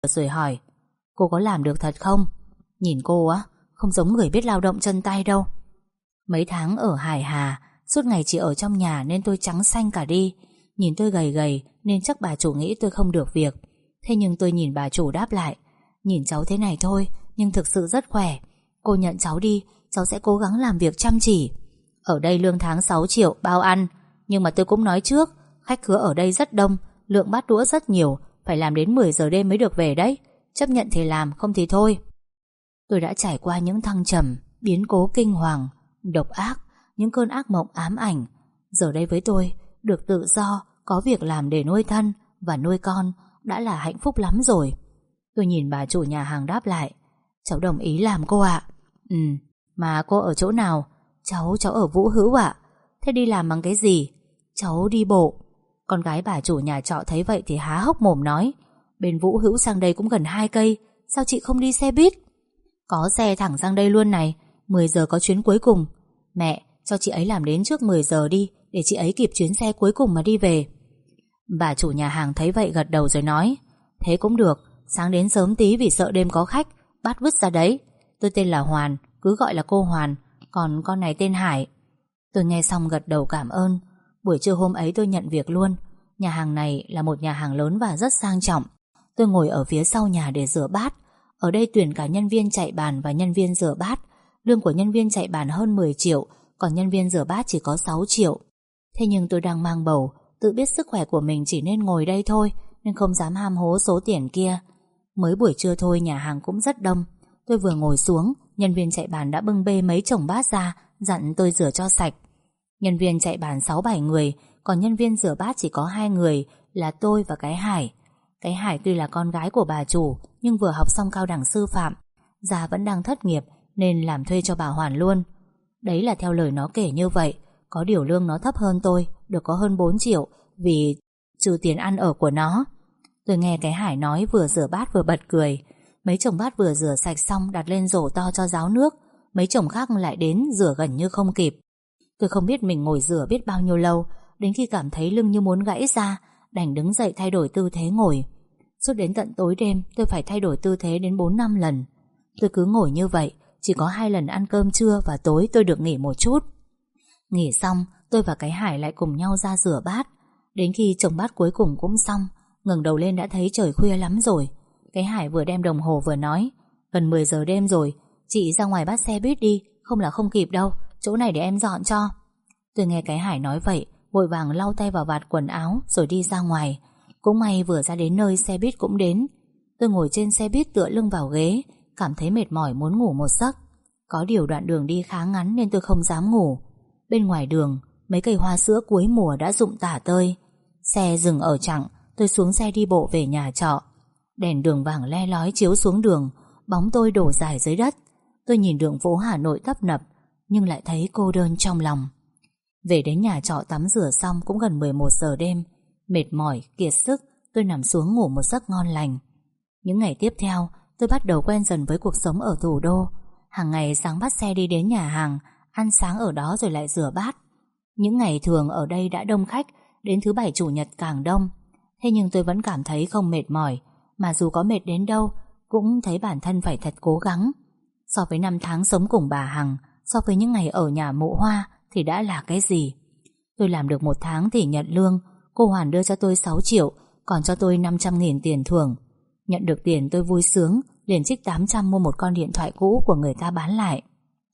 rồi hỏi: cô có làm được thật không? Nhìn cô á, không giống người biết lao động chân tay đâu. Mấy tháng ở Hải Hà, suốt ngày chỉ ở trong nhà nên tôi trắng xanh cả đi. Nhìn tôi gầy gầy nên chắc bà chủ nghĩ tôi không được việc. Thế nhưng tôi nhìn bà chủ đáp lại: nhìn cháu thế này thôi, nhưng thực sự rất khỏe. Cô nhận cháu đi, cháu sẽ cố gắng làm việc chăm chỉ. Ở đây lương tháng 6 triệu bao ăn. Nhưng mà tôi cũng nói trước, khách khứa ở đây rất đông, lượng bát đũa rất nhiều, phải làm đến 10 giờ đêm mới được về đấy. Chấp nhận thì làm, không thì thôi. Tôi đã trải qua những thăng trầm, biến cố kinh hoàng, độc ác, những cơn ác mộng ám ảnh. Giờ đây với tôi, được tự do, có việc làm để nuôi thân và nuôi con đã là hạnh phúc lắm rồi. Tôi nhìn bà chủ nhà hàng đáp lại: cháu đồng ý làm cô ạ. Mà cô ở chỗ nào? Cháu ở Vũ Hữu ạ. Thế đi làm bằng cái gì? Cháu đi bộ. Con gái bà chủ nhà trọ thấy vậy thì há hốc mồm nói: bên Vũ Hữu sang đây cũng gần 2 cây, sao chị không đi xe buýt? Có xe thẳng sang đây luôn này, 10 giờ có chuyến cuối cùng. Mẹ, cho chị ấy làm đến trước 10 giờ đi, để chị ấy kịp chuyến xe cuối cùng mà đi về. Bà chủ nhà hàng thấy vậy gật đầu rồi nói: thế cũng được, sáng đến sớm tí vì sợ đêm có khách, bắt vứt ra đấy. Tôi tên là Hoàn, cứ gọi là cô Hoàn, còn con này tên Hải. Tôi nghe xong gật đầu cảm ơn. Buổi trưa hôm ấy tôi nhận việc luôn. Nhà hàng này là một nhà hàng lớn và rất sang trọng. Tôi ngồi ở phía sau nhà để rửa bát. Ở đây tuyển cả nhân viên chạy bàn và nhân viên rửa bát. Lương của nhân viên chạy bàn hơn 10 triệu, còn nhân viên rửa bát chỉ có 6 triệu. Thế nhưng tôi đang mang bầu, tự biết sức khỏe của mình chỉ nên ngồi đây thôi, nên không dám ham hố số tiền kia. Mới buổi trưa thôi nhà hàng cũng rất đông. Tôi vừa ngồi xuống, nhân viên chạy bàn đã bưng bê mấy chồng bát ra, dặn tôi rửa cho sạch. Nhân viên chạy bàn 6-7 người, còn nhân viên rửa bát chỉ có 2 người, là tôi và cái Hải. Cái Hải tuy là con gái của bà chủ, nhưng vừa học xong cao đẳng sư phạm, già vẫn đang thất nghiệp nên làm thuê cho bà Hoàn luôn. Đấy là theo lời nó kể như vậy. Có điều lương nó thấp hơn tôi, được có hơn 4 triệu, vì trừ tiền ăn ở của nó. Tôi nghe cái Hải nói vừa rửa bát vừa bật cười. Mấy chồng bát vừa rửa sạch xong đặt lên rổ to cho ráo nước, mấy chồng khác lại đến rửa gần như không kịp. Tôi không biết mình ngồi rửa biết bao nhiêu lâu, đến khi cảm thấy lưng như muốn gãy ra, đành đứng dậy thay đổi tư thế ngồi. Suốt đến tận tối đêm tôi phải thay đổi tư thế đến 4-5 lần. Tôi cứ ngồi như vậy, chỉ có 2 lần ăn cơm trưa và tối tôi được nghỉ một chút. Nghỉ xong tôi và cái Hải lại cùng nhau ra rửa bát. Đến khi chồng bát cuối cùng cũng xong, ngẩng đầu lên đã thấy trời khuya lắm rồi. Cái Hải vừa đem đồng hồ vừa nói: gần 10 giờ đêm rồi, chị ra ngoài bắt xe buýt đi, không là không kịp đâu, chỗ này để em dọn cho. Tôi nghe cái Hải nói vậy, vội vàng lau tay vào vạt quần áo rồi đi ra ngoài. Cũng may vừa ra đến nơi xe buýt cũng đến. Tôi ngồi trên xe buýt tựa lưng vào ghế, cảm thấy mệt mỏi muốn ngủ một giấc. Có điều đoạn đường đi khá ngắn nên tôi không dám ngủ. Bên ngoài đường, mấy cây hoa sữa cuối mùa đã rụng tả tơi. Xe dừng ở chặng, tôi xuống xe đi bộ về nhà trọ. Đèn đường vàng le lói chiếu xuống đường, bóng tôi đổ dài dưới đất. Tôi nhìn đường phố Hà Nội tấp nập, nhưng lại thấy cô đơn trong lòng. Về đến nhà trọ tắm rửa xong cũng gần 11 giờ đêm. Mệt mỏi, kiệt sức, tôi nằm xuống ngủ một giấc ngon lành. Những ngày tiếp theo, tôi bắt đầu quen dần với cuộc sống ở thủ đô. Hàng ngày sáng bắt xe đi đến nhà hàng, ăn sáng ở đó rồi lại rửa bát. Những ngày thường ở đây đã đông khách, đến thứ Bảy Chủ nhật càng đông. Thế nhưng tôi vẫn cảm thấy không mệt mỏi, mà dù có mệt đến đâu cũng thấy bản thân phải thật cố gắng. So với 5 tháng sống cùng bà Hằng, so với những ngày ở nhà mụ Hoa thì đã là cái gì. Tôi làm được 1 tháng thì nhận lương. Cô Hoàn đưa cho tôi 6 triệu, còn cho tôi 500.000 tiền thưởng. Nhận được tiền tôi vui sướng, liền trích 800 mua một con điện thoại cũ của người ta bán lại.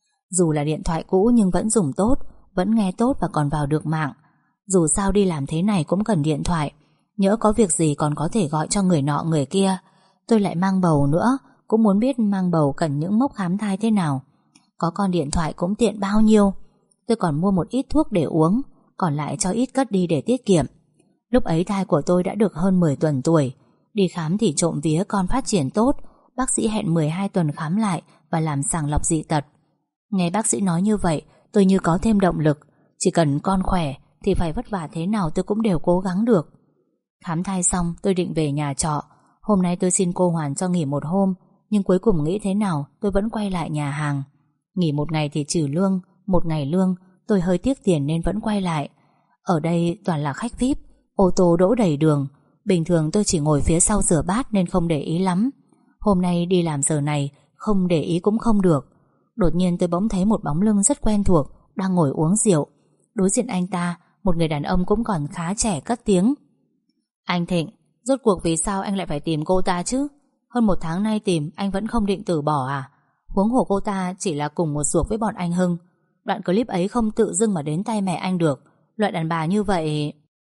Dù là điện thoại cũ nhưng vẫn dùng tốt, vẫn nghe tốt và còn vào được mạng. Dù sao đi làm thế này cũng cần điện thoại, nhỡ có việc gì còn có thể gọi cho người nọ người kia. Tôi lại mang bầu nữa, cũng muốn biết mang bầu cần những mốc khám thai thế nào. Có con điện thoại cũng tiện bao nhiêu. Tôi còn mua một ít thuốc để uống, còn lại cho ít cất đi để tiết kiệm. Lúc ấy thai của tôi đã được hơn 10 tuần tuổi. Đi khám thì trộm vía con phát triển tốt. Bác sĩ hẹn 12 tuần khám lại và làm sàng lọc dị tật. Nghe bác sĩ nói như vậy, tôi như có thêm động lực. Chỉ cần con khỏe thì phải vất vả thế nào tôi cũng đều cố gắng được. Khám thai xong tôi định về nhà trọ. Hôm nay tôi xin cô Hoàn cho nghỉ một hôm, nhưng cuối cùng nghĩ thế nào tôi vẫn quay lại nhà hàng. Nghỉ một ngày thì trừ lương, một ngày lương. Tôi hơi tiếc tiền nên vẫn quay lại. Ở đây toàn là khách VIP, ô tô đỗ đầy đường. Bình thường tôi chỉ ngồi phía sau rửa bát nên không để ý lắm. Hôm nay đi làm giờ này, không để ý cũng không được. Đột nhiên tôi bỗng thấy một bóng lưng rất quen thuộc đang ngồi uống rượu. Đối diện anh ta, một người đàn ông cũng còn khá trẻ cất tiếng: "Anh Thịnh, rốt cuộc vì sao anh lại phải tìm cô ta chứ? Hơn 1 tháng nay tìm anh vẫn không định từ bỏ à? Huống hồ cô ta chỉ là cùng một ruột với bọn anh Hưng. Đoạn clip ấy không tự dưng mà đến tay mẹ anh được. Loại đàn bà như vậy..."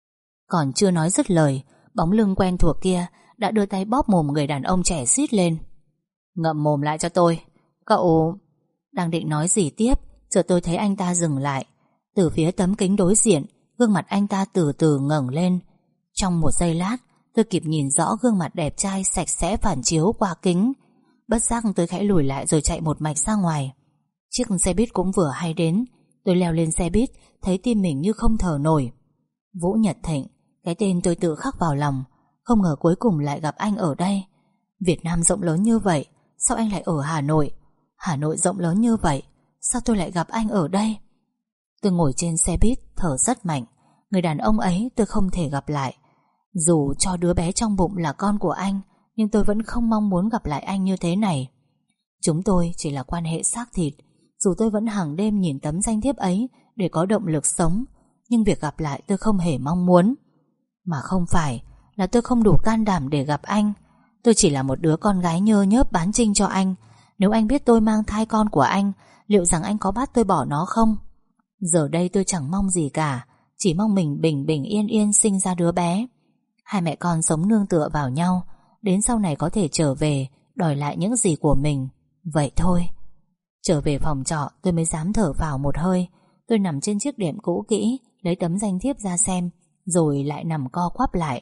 Còn chưa nói dứt lời, bóng lưng quen thuộc kia đã đưa tay bóp mồm người đàn ông trẻ xít lên: "Ngậm mồm lại cho tôi. Cậu..." Đang định nói gì tiếp, chợt tôi thấy anh ta dừng lại. Từ phía tấm kính đối diện, gương mặt anh ta từ từ ngẩng lên. Trong một giây lát, tôi kịp nhìn rõ gương mặt đẹp trai sạch sẽ phản chiếu qua kính. Bất giác tôi khẽ lùi lại rồi chạy một mạch ra ngoài. Chiếc xe buýt cũng vừa hay đến. Tôi leo lên xe buýt, thấy tim mình như không thở nổi. Vũ Nhật Thịnh, cái tên tôi tự khắc vào lòng. Không ngờ cuối cùng lại gặp anh ở đây. Việt Nam rộng lớn như vậy, sao anh lại ở Hà Nội? Hà Nội rộng lớn như vậy, sao tôi lại gặp anh ở đây? Tôi ngồi trên xe buýt, thở rất mạnh. Người đàn ông ấy tôi không thể gặp lại. Dù cho đứa bé trong bụng là con của anh, nhưng tôi vẫn không mong muốn gặp lại anh như thế này. Chúng tôi chỉ là quan hệ xác thịt. Dù tôi vẫn hàng đêm nhìn tấm danh thiếp ấy để có động lực sống, nhưng việc gặp lại tôi không hề mong muốn. Mà không phải là tôi không đủ can đảm để gặp anh. Tôi chỉ là một đứa con gái nhơ nhớp bán trinh cho anh. Nếu anh biết tôi mang thai con của anh, liệu rằng anh có bắt tôi bỏ nó không? Giờ đây tôi chẳng mong gì cả, chỉ mong mình bình bình yên yên sinh ra đứa bé. Hai mẹ con sống nương tựa vào nhau, đến sau này có thể trở về đòi lại những gì của mình. Vậy thôi. Trở về phòng trọ tôi mới dám thở vào một hơi. Tôi nằm trên chiếc đệm cũ kỹ, lấy tấm danh thiếp ra xem, rồi lại nằm co quắp lại.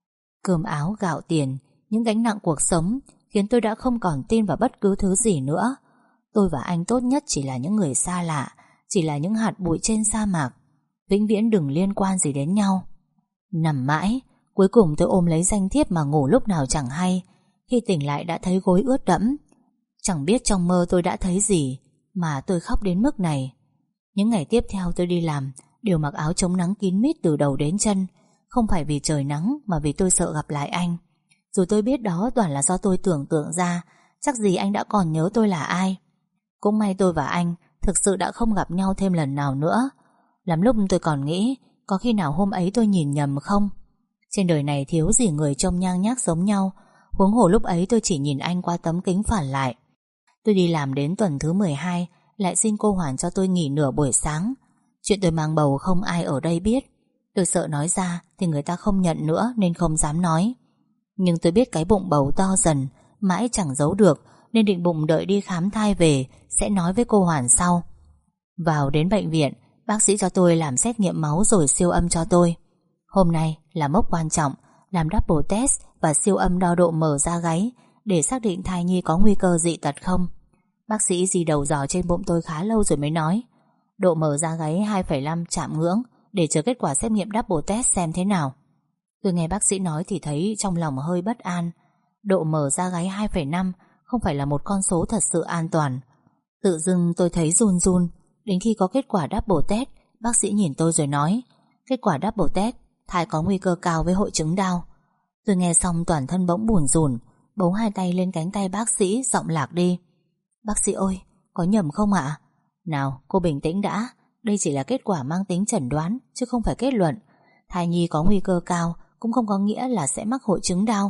Cơm áo gạo tiền, những gánh nặng cuộc sống khiến tôi đã không còn tin vào bất cứ thứ gì nữa. Tôi và anh tốt nhất chỉ là những người xa lạ, chỉ là những hạt bụi trên sa mạc, vĩnh viễn đừng liên quan gì đến nhau. Nằm mãi, cuối cùng tôi ôm lấy danh thiếp mà ngủ lúc nào chẳng hay. Khi tỉnh lại đã thấy gối ướt đẫm. Chẳng biết trong mơ tôi đã thấy gì mà tôi khóc đến mức này. Những ngày tiếp theo tôi đi làm đều mặc áo chống nắng kín mít từ đầu đến chân. Không phải vì trời nắng mà vì tôi sợ gặp lại anh. Dù tôi biết đó toàn là do tôi tưởng tượng ra, chắc gì anh đã còn nhớ tôi là ai. Cũng may tôi và anh thực sự đã không gặp nhau thêm lần nào nữa. Lắm lúc tôi còn nghĩ có khi nào hôm ấy tôi nhìn nhầm không. Trên đời này thiếu gì người trông nhang nhác giống nhau. Huống hồ lúc ấy tôi chỉ nhìn anh qua tấm kính phản lại. Tôi đi làm đến tuần thứ 12, lại xin cô Hoàn cho tôi nghỉ nửa buổi sáng. Chuyện tôi mang bầu không ai ở đây biết. Tôi sợ nói ra thì người ta không nhận nữa nên không dám nói. Nhưng tôi biết cái bụng bầu to dần, mãi chẳng giấu được, nên định bụng đợi đi khám thai về sẽ nói với cô Hoàn sau. Vào đến bệnh viện, bác sĩ cho tôi làm xét nghiệm máu rồi siêu âm cho tôi. Hôm nay là mốc quan trọng, làm double test và siêu âm đo độ mở da gáy để xác định thai nhi có nguy cơ dị tật không. Bác sĩ dì đầu dò trên bụng tôi khá lâu rồi mới nói độ mở da gáy 2,5 chạm ngưỡng, để chờ kết quả xét nghiệm double test xem thế nào. Tôi nghe bác sĩ nói thì thấy trong lòng hơi bất an. Độ mở da gáy 2,5 không phải là một con số thật sự an toàn. Tự dưng tôi thấy run run. Đến khi có kết quả double test, bác sĩ nhìn tôi rồi nói kết quả double test, thai có nguy cơ cao với hội chứng Down. Tôi nghe xong toàn thân bỗng bủn rủn, bấu hai tay lên cánh tay bác sĩ, giọng lạc đi. Bác sĩ ơi, có nhầm không ạ? Nào, cô bình tĩnh đã. Đây chỉ là kết quả mang tính chẩn đoán, chứ không phải kết luận. Thai nhi có nguy cơ cao cũng không có nghĩa là sẽ mắc hội chứng Down.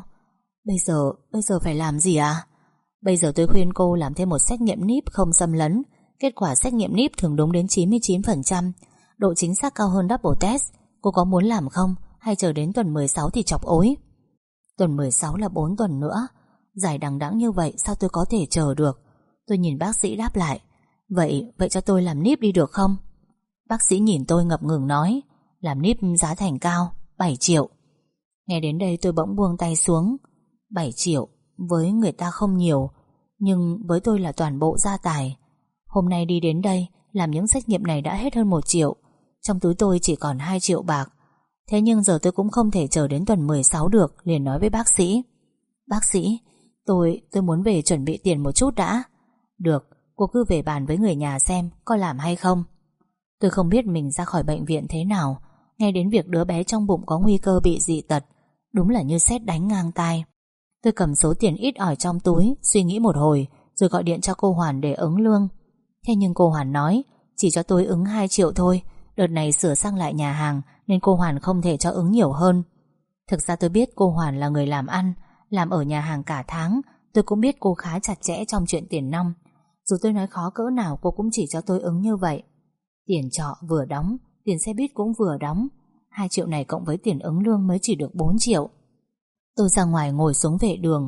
Bây giờ phải làm gì ạ? Bây giờ tôi khuyên cô làm thêm một xét nghiệm níp không xâm lấn. Kết quả xét nghiệm níp thường đúng đến 99%, độ chính xác cao hơn double test. Cô có muốn làm không? Hay chờ đến tuần 16 thì chọc ối? Tuần 16 là 4 tuần nữa. Dài đằng đẵng như vậy sao tôi có thể chờ được? Tôi nhìn bác sĩ đáp lại Vậy cho tôi làm níp đi được không? Bác sĩ nhìn tôi ngập ngừng nói làm níp giá thành cao, 7 triệu. Nghe đến đây tôi bỗng buông tay xuống. 7 triệu với người ta không nhiều, nhưng với tôi là toàn bộ gia tài. Hôm nay đi đến đây làm những xét nghiệm này đã hết hơn 1 triệu. Trong túi tôi chỉ còn 2 triệu bạc. Thế nhưng giờ tôi cũng không thể chờ đến tuần 16 được, liền nói với bác sĩ. Bác sĩ, tôi muốn về chuẩn bị tiền một chút đã. Được, cô cứ về bàn với người nhà xem có làm hay không. Tôi không biết mình ra khỏi bệnh viện thế nào. Nghe đến việc đứa bé trong bụng có nguy cơ bị dị tật, Đúng là như sét đánh ngang tai. Tôi cầm số tiền ít ỏi trong túi, suy nghĩ một hồi rồi gọi điện cho cô Hoàn để ứng lương. Thế nhưng cô Hoàn nói chỉ cho tôi ứng 2 triệu thôi. Đợt này sửa sang lại nhà hàng nên cô Hoàn không thể cho ứng nhiều hơn. Thực ra tôi biết cô Hoàn là người làm ăn, làm ở nhà hàng cả tháng. Tôi cũng biết cô khá chặt chẽ trong chuyện tiền nong. Dù tôi nói khó cỡ nào cô cũng chỉ cho tôi ứng như vậy. Tiền trọ vừa đóng, tiền xe buýt cũng vừa đóng. 2 triệu này cộng với tiền ứng lương mới chỉ được 4 triệu. Tôi ra ngoài ngồi xuống vệ đường.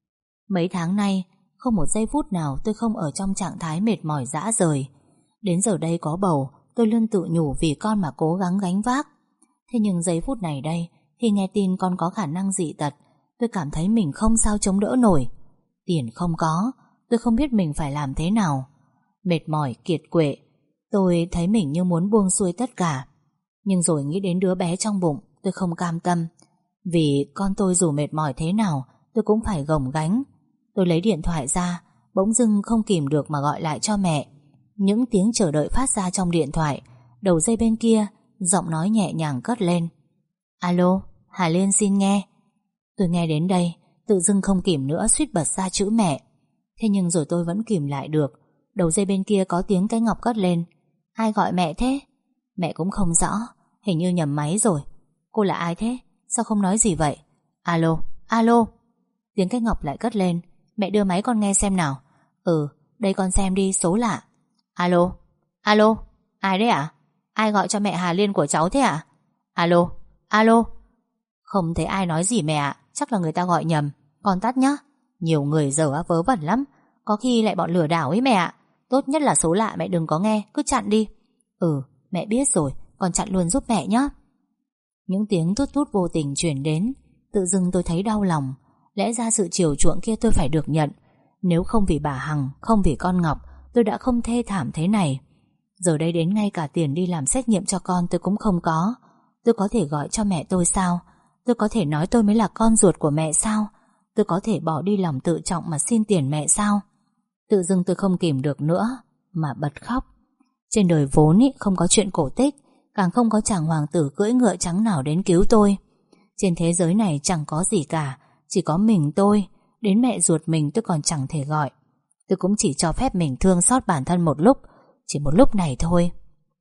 Mấy tháng nay không một giây phút nào tôi không ở trong trạng thái mệt mỏi rã rời. Đến giờ đây có bầu, tôi luôn tự nhủ vì con mà cố gắng gánh vác. Thế nhưng giây phút này đây, khi nghe tin con có khả năng dị tật, tôi cảm thấy mình không sao chống đỡ nổi. Tiền không có, tôi không biết mình phải làm thế nào. Mệt mỏi kiệt quệ, tôi thấy mình như muốn buông xuôi tất cả. Nhưng rồi nghĩ đến đứa bé trong bụng, tôi không cam tâm. Vì con tôi dù mệt mỏi thế nào, tôi cũng phải gồng gánh. Tôi lấy điện thoại ra, bỗng dưng không kìm được mà gọi lại cho mẹ. Những tiếng chờ đợi phát ra trong điện thoại. Đầu dây bên kia, giọng nói nhẹ nhàng cất lên. Alo, Hà Liên xin nghe. Tôi nghe đến đây, tự dưng không kìm nữa suýt bật ra chữ mẹ. Thế nhưng rồi tôi vẫn kìm lại được. Đầu dây bên kia có tiếng cái ngọc cất lên. Ai gọi mẹ thế? Mẹ cũng không rõ, hình như nhầm máy rồi. Cô là ai thế? Sao không nói gì vậy? Alo, alo. Tiếng cái ngọc lại cất lên. Mẹ đưa máy con nghe xem nào. Ừ, đây con xem đi, số lạ. Alo, alo. Ai đấy ạ? Ai gọi cho mẹ Hà Liên của cháu thế ạ? Alo, alo. Không thấy ai nói gì mẹ ạ. Chắc là người ta gọi nhầm. Con tắt nhá. Nhiều người giờ vớ vẩn lắm. Có khi lại bọn lừa đảo ấy mẹ ạ. Tốt nhất là số lạ mẹ đừng có nghe, cứ chặn đi. Ừ, mẹ biết rồi, con chặn luôn giúp mẹ nhé. Những tiếng tút tút vô tình truyền đến. Tự dưng tôi thấy đau lòng. Lẽ ra sự chiều chuộng kia tôi phải được nhận. Nếu không vì bà Hằng, không vì con Ngọc, tôi đã không thê thảm thế này. Giờ đây đến ngay cả tiền đi làm xét nghiệm cho con tôi cũng không có. Tôi có thể gọi cho mẹ tôi sao? Tôi có thể nói tôi mới là con ruột của mẹ sao? Tôi có thể bỏ đi lòng tự trọng mà xin tiền mẹ sao? Tự dưng tôi không kìm được nữa mà bật khóc. Trên đời vốn ý, không có chuyện cổ tích, càng không có chàng hoàng tử cưỡi ngựa trắng nào đến cứu tôi. Trên thế giới này chẳng có gì cả, chỉ có mình tôi. Đến mẹ ruột mình tôi còn chẳng thể gọi. Tôi cũng chỉ cho phép mình thương xót bản thân một lúc, chỉ một lúc này thôi.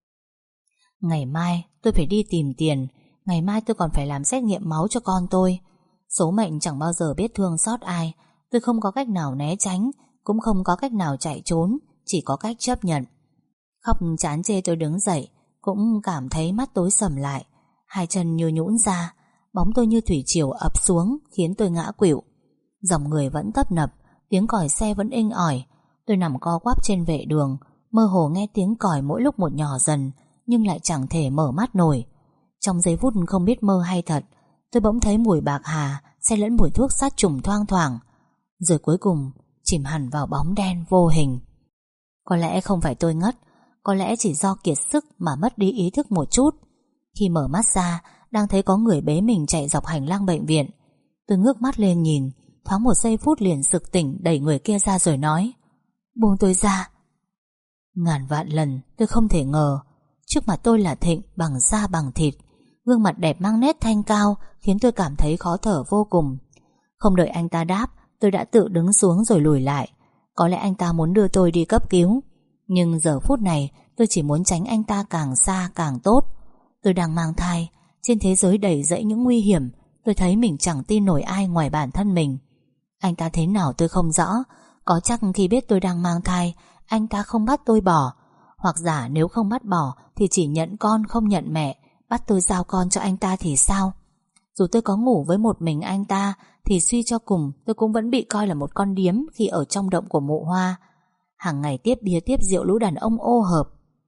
Ngày mai tôi phải đi tìm tiền. Ngày mai tôi còn phải làm xét nghiệm máu cho con tôi. Số mệnh chẳng bao giờ biết thương xót ai. Tôi không có cách nào né tránh, cũng không có cách nào chạy trốn, chỉ có cách chấp nhận. Khóc chán chê tôi đứng dậy, cũng cảm thấy mắt tối sầm lại. Hai chân như nhũn ra, bóng tôi như thủy triều ập xuống, khiến tôi ngã khuỵu. Dòng người vẫn tấp nập, tiếng còi xe vẫn inh ỏi. Tôi nằm co quắp trên vệ đường, mơ hồ nghe tiếng còi mỗi lúc một nhỏ dần, nhưng lại chẳng thể mở mắt nổi. Trong giây phút không biết mơ hay thật, tôi bỗng thấy mùi bạc hà xen lẫn mùi thuốc sát trùng thoang thoảng, rồi cuối cùng chìm hẳn vào bóng đen vô hình. Có lẽ không phải tôi ngất, có lẽ chỉ do kiệt sức mà mất đi ý thức một chút. Khi mở mắt ra, đang thấy có người bế mình chạy dọc hành lang bệnh viện. Tôi ngước mắt lên nhìn, thoáng một giây phút liền sực tỉnh, đẩy người kia ra rồi nói: buông tôi ra. Ngàn vạn lần tôi không thể ngờ trước mặt tôi là Thịnh bằng da bằng thịt. Gương mặt đẹp mang nét thanh cao khiến tôi cảm thấy khó thở vô cùng. Không đợi anh ta đáp, tôi đã tự đứng xuống rồi lùi lại. Có lẽ anh ta muốn đưa tôi đi cấp cứu, nhưng giờ phút này tôi chỉ muốn tránh anh ta càng xa càng tốt. Tôi đang mang thai, trên thế giới đầy dẫy những nguy hiểm. Tôi thấy mình chẳng tin nổi ai ngoài bản thân mình. Anh ta thế nào tôi không rõ. Có chắc khi biết tôi đang mang thai, anh ta không bắt tôi bỏ. Hoặc giả nếu không bắt bỏ thì chỉ nhận con không nhận mẹ, bắt tôi giao con cho anh ta thì sao? Dù tôi có ngủ với một mình anh ta thì suy cho cùng tôi cũng vẫn bị coi là một con điếm khi ở trong động của mụ Hoa. Hàng ngày tiếp bia tiếp rượu lũ đàn ông ô hợp.